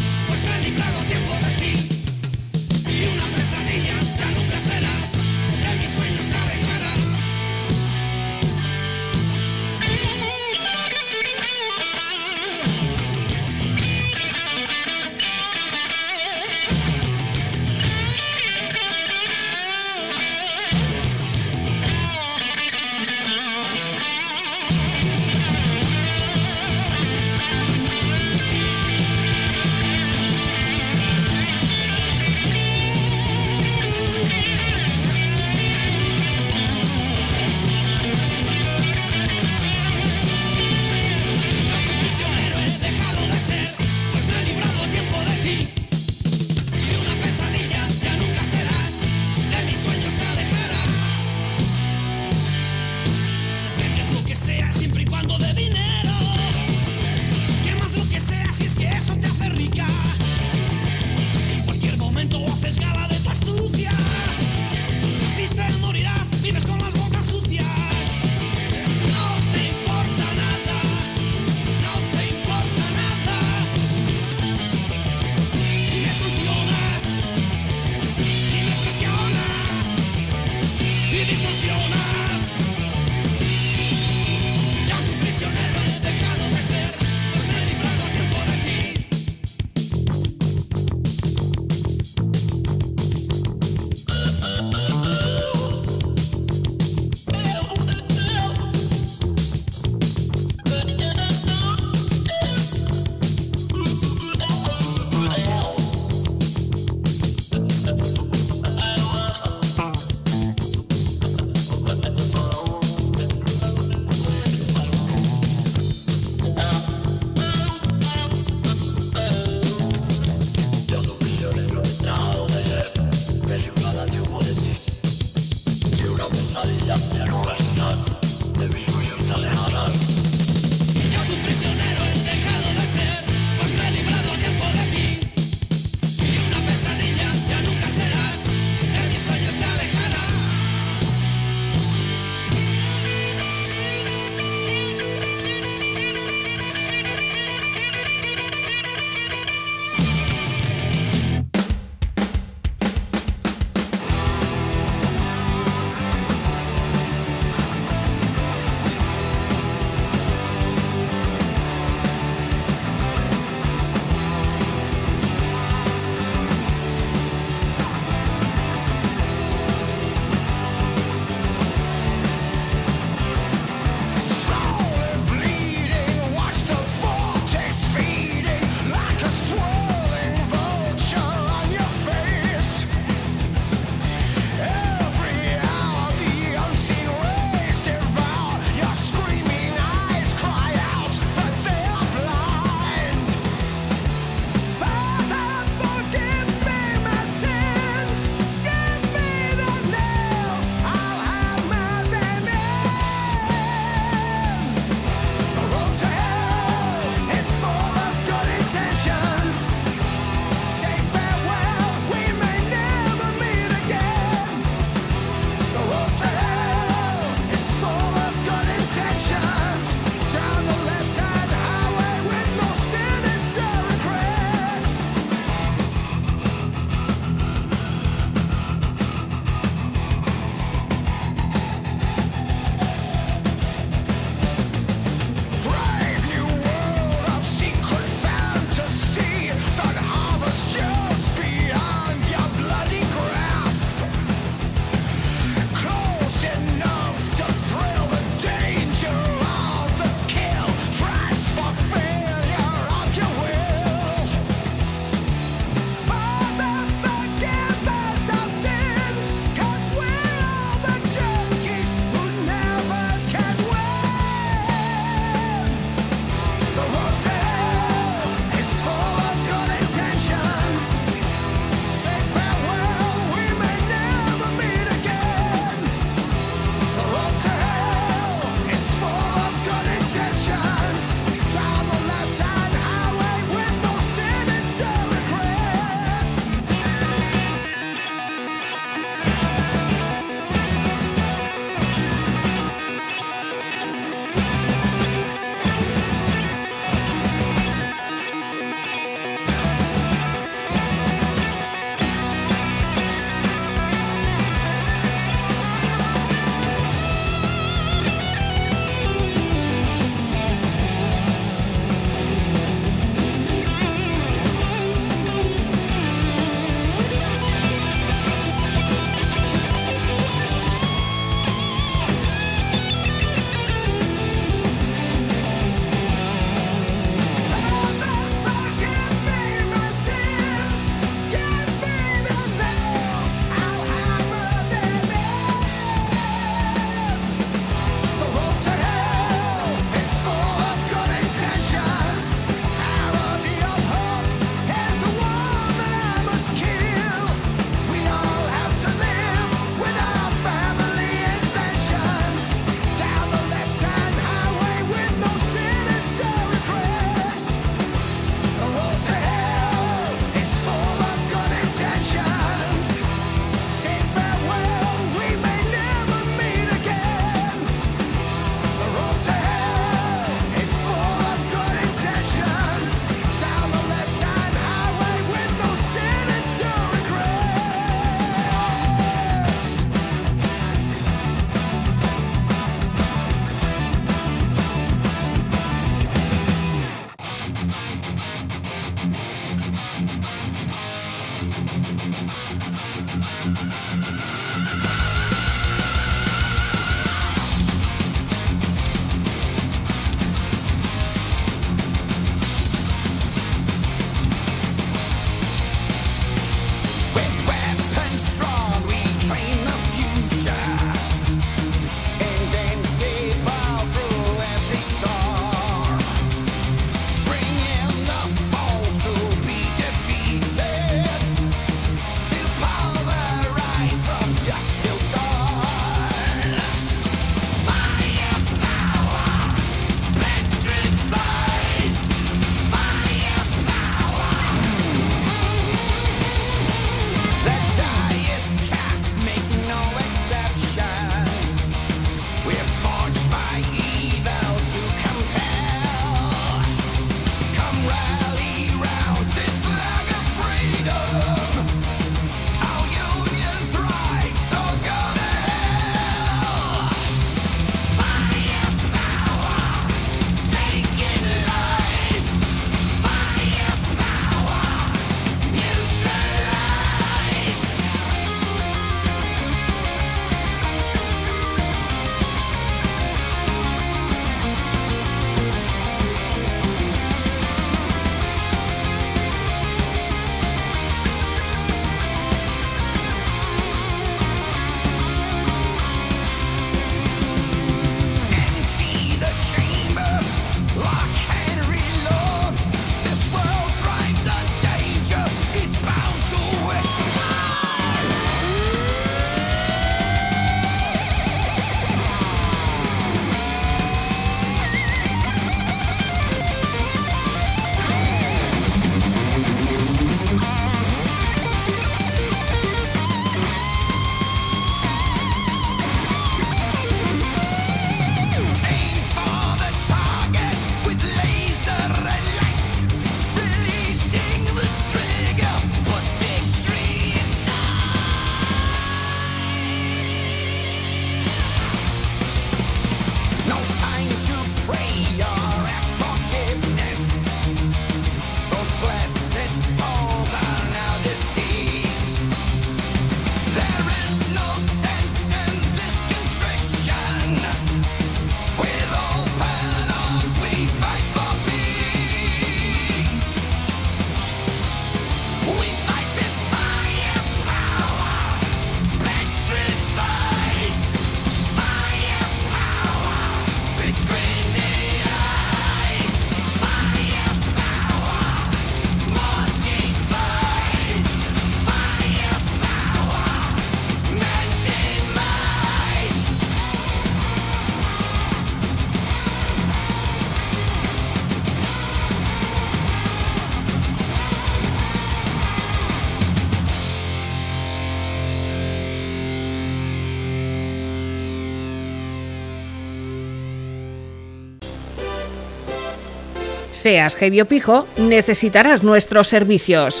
Seas heavy o pijo, necesitarás nuestros servicios.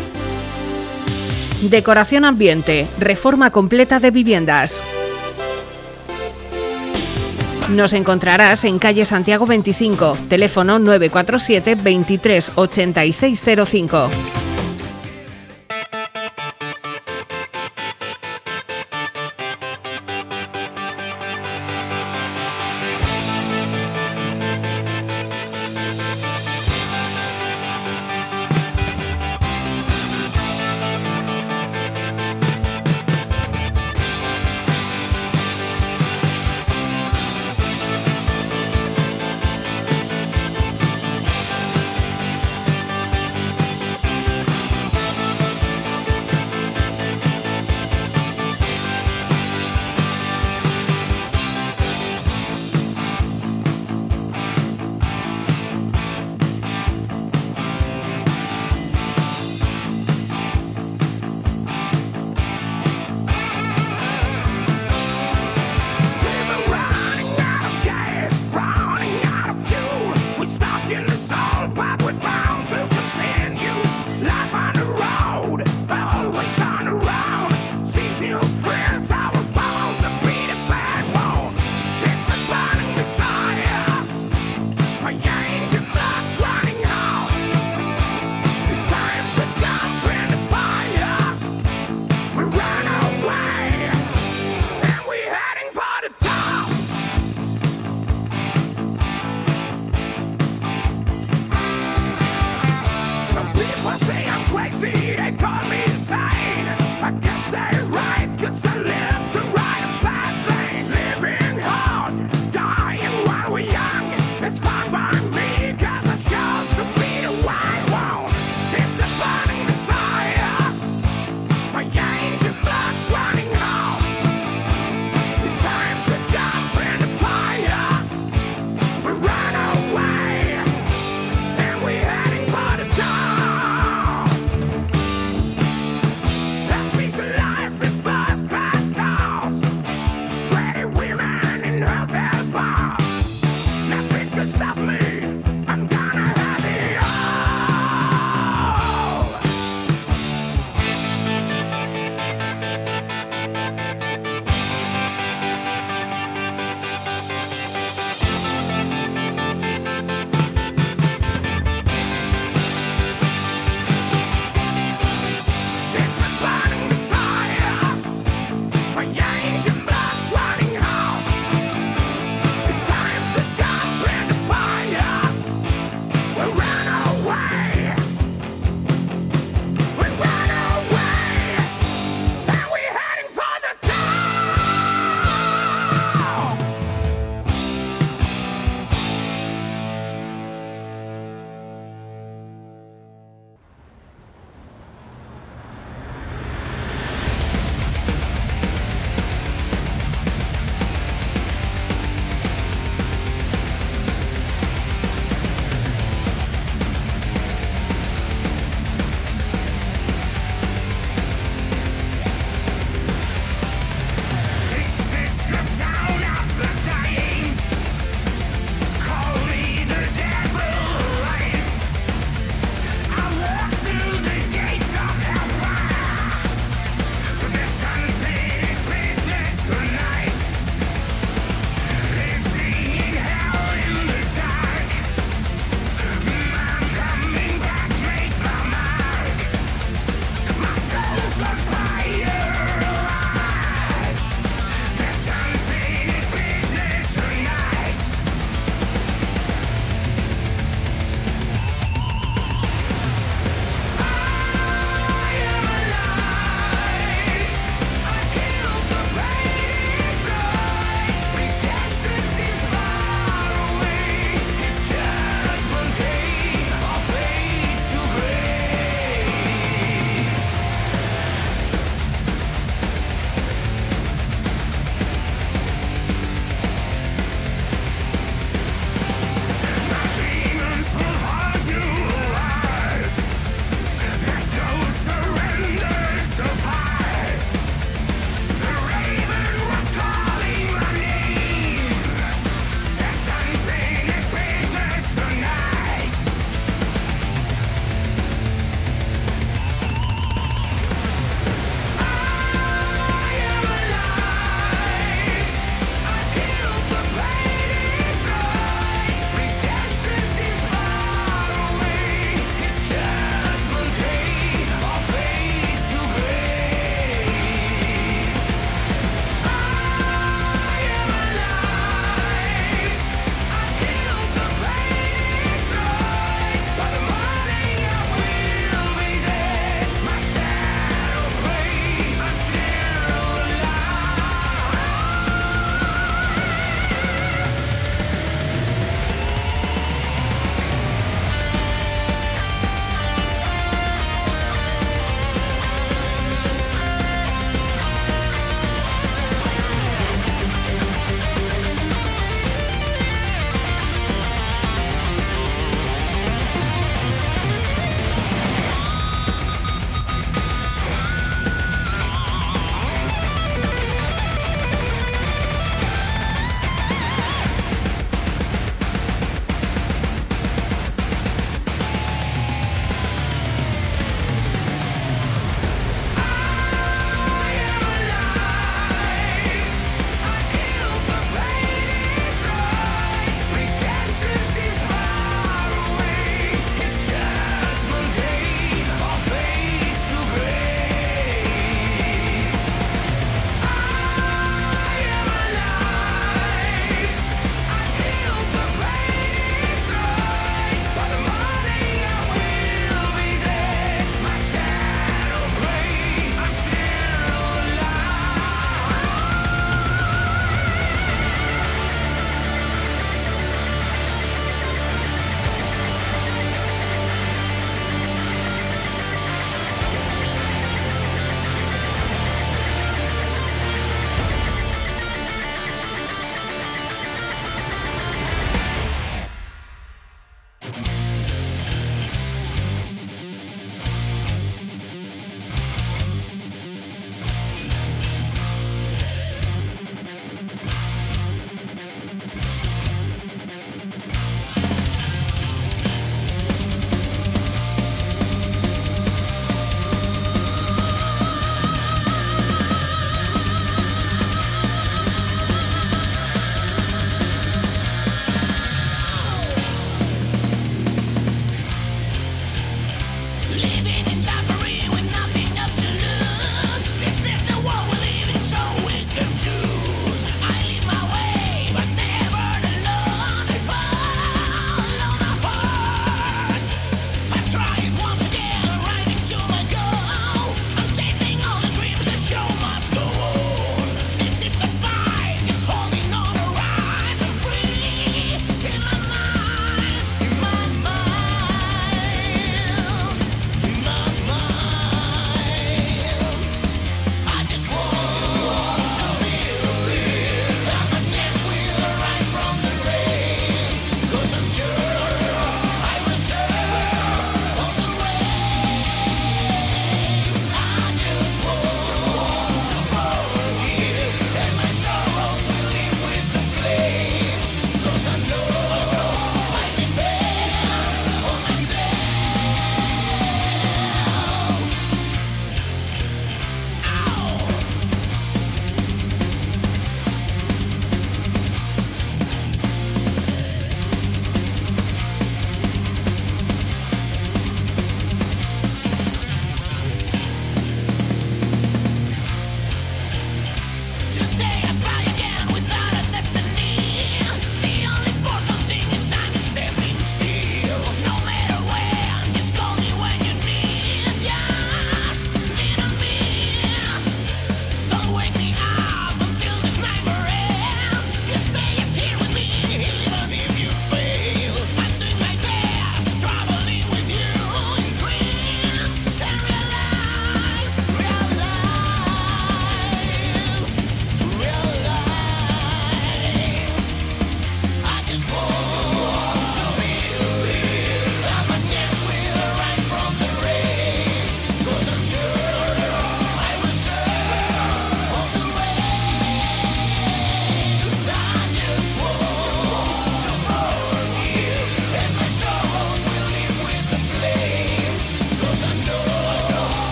Decoración ambiente, reforma completa de viviendas. Nos encontrarás en calle Santiago veinticinco, teléfono nueve cuatro siete, veintitrés, ochenta y seis cero cinco.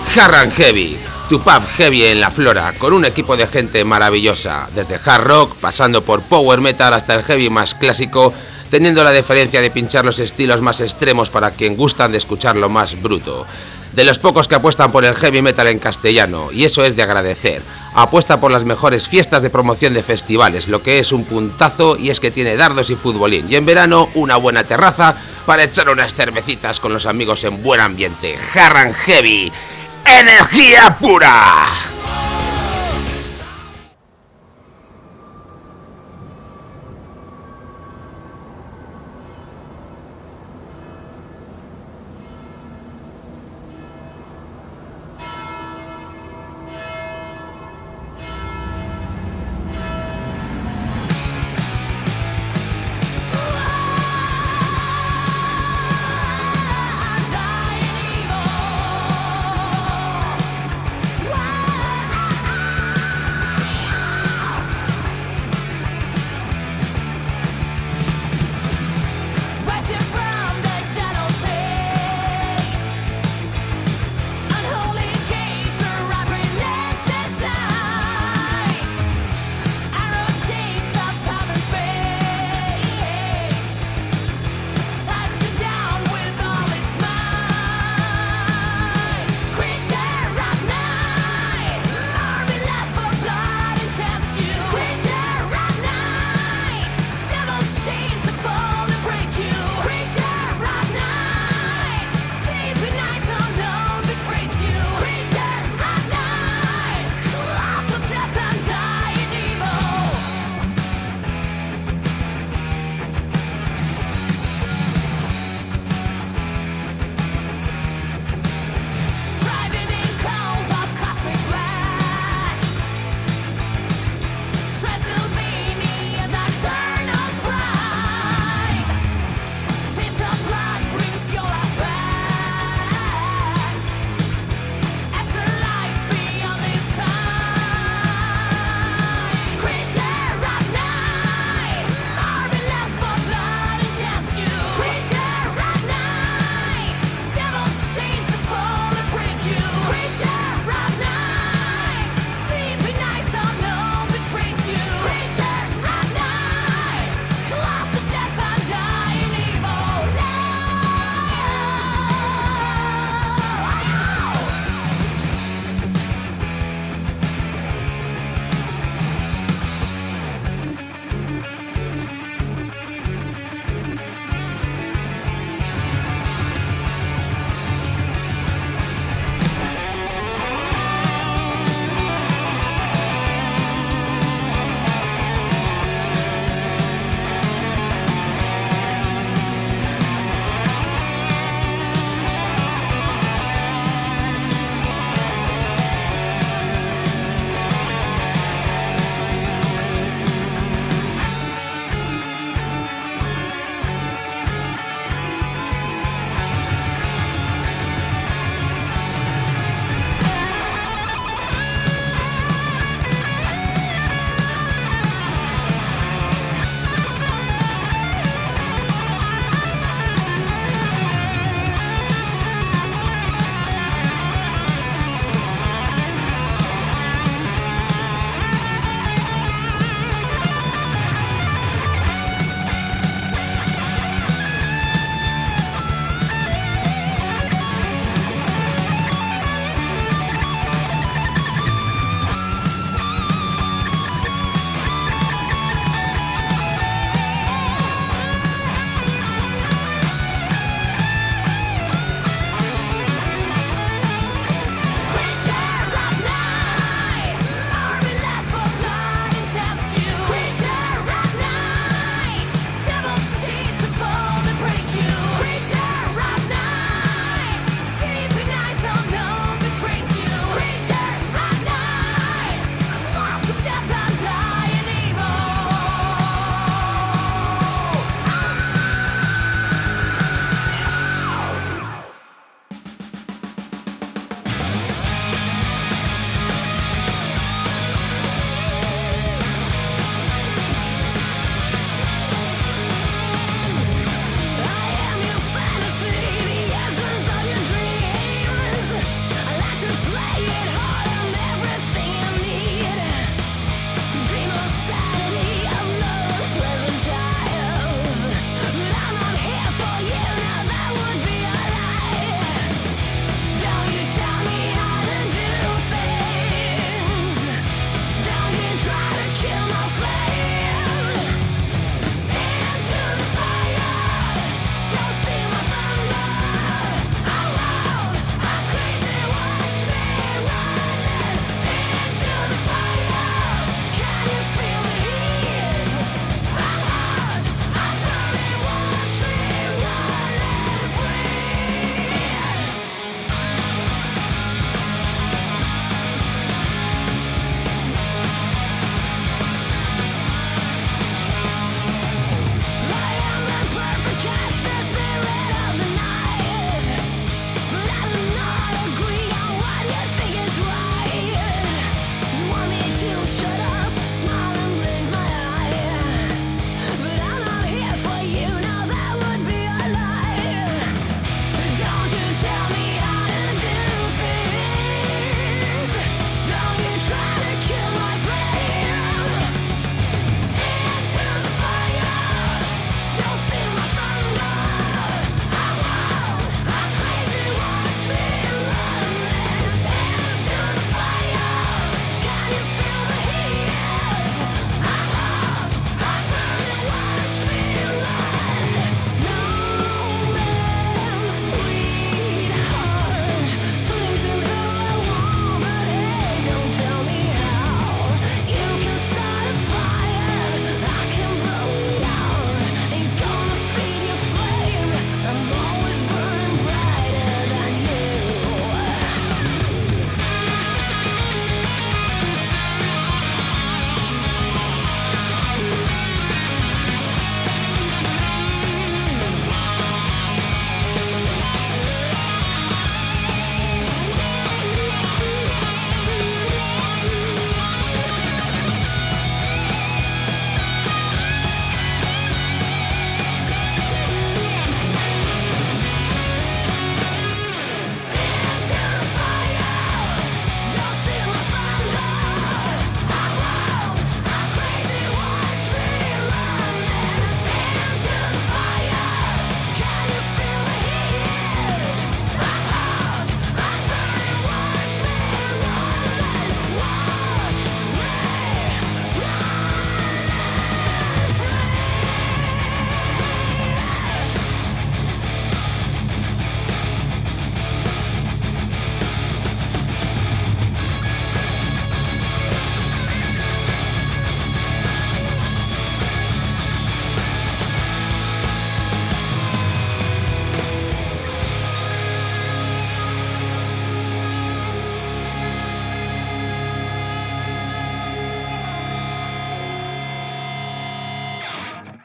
Hard and Heavy, tu pub heavy en la Flora, con un equipo de gente maravillosa, desde hard rock, pasando por power metal hasta el heavy más clásico, teniendo la diferencia de pinchar los estilos más extremos para quien gustan de escuchar lo más bruto. De los pocos que apuestan por el heavy metal en castellano, y eso es de agradecer. Apuesta por las mejores fiestas de promoción de festivales, lo que es un puntazo, y es que tiene dardos y futbolín, y en verano una buena terraza para echar unas cervecitas con los amigos en buen ambiente. Hard and Heavy, energía pura. Wow.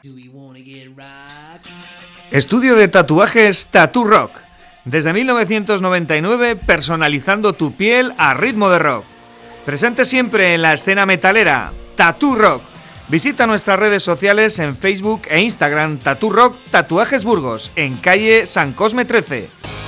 Estudio de tatuajes Tattoo Rock. Desde mil novecientos noventa y nueve, personalizando tu piel a ritmo de rock. Presente siempre en la escena metalera, Tattoo Rock. Visita nuestras redes sociales en Facebook e Instagram, Tattoo Rock Tatuajes Burgos, en calle San Cosme trece.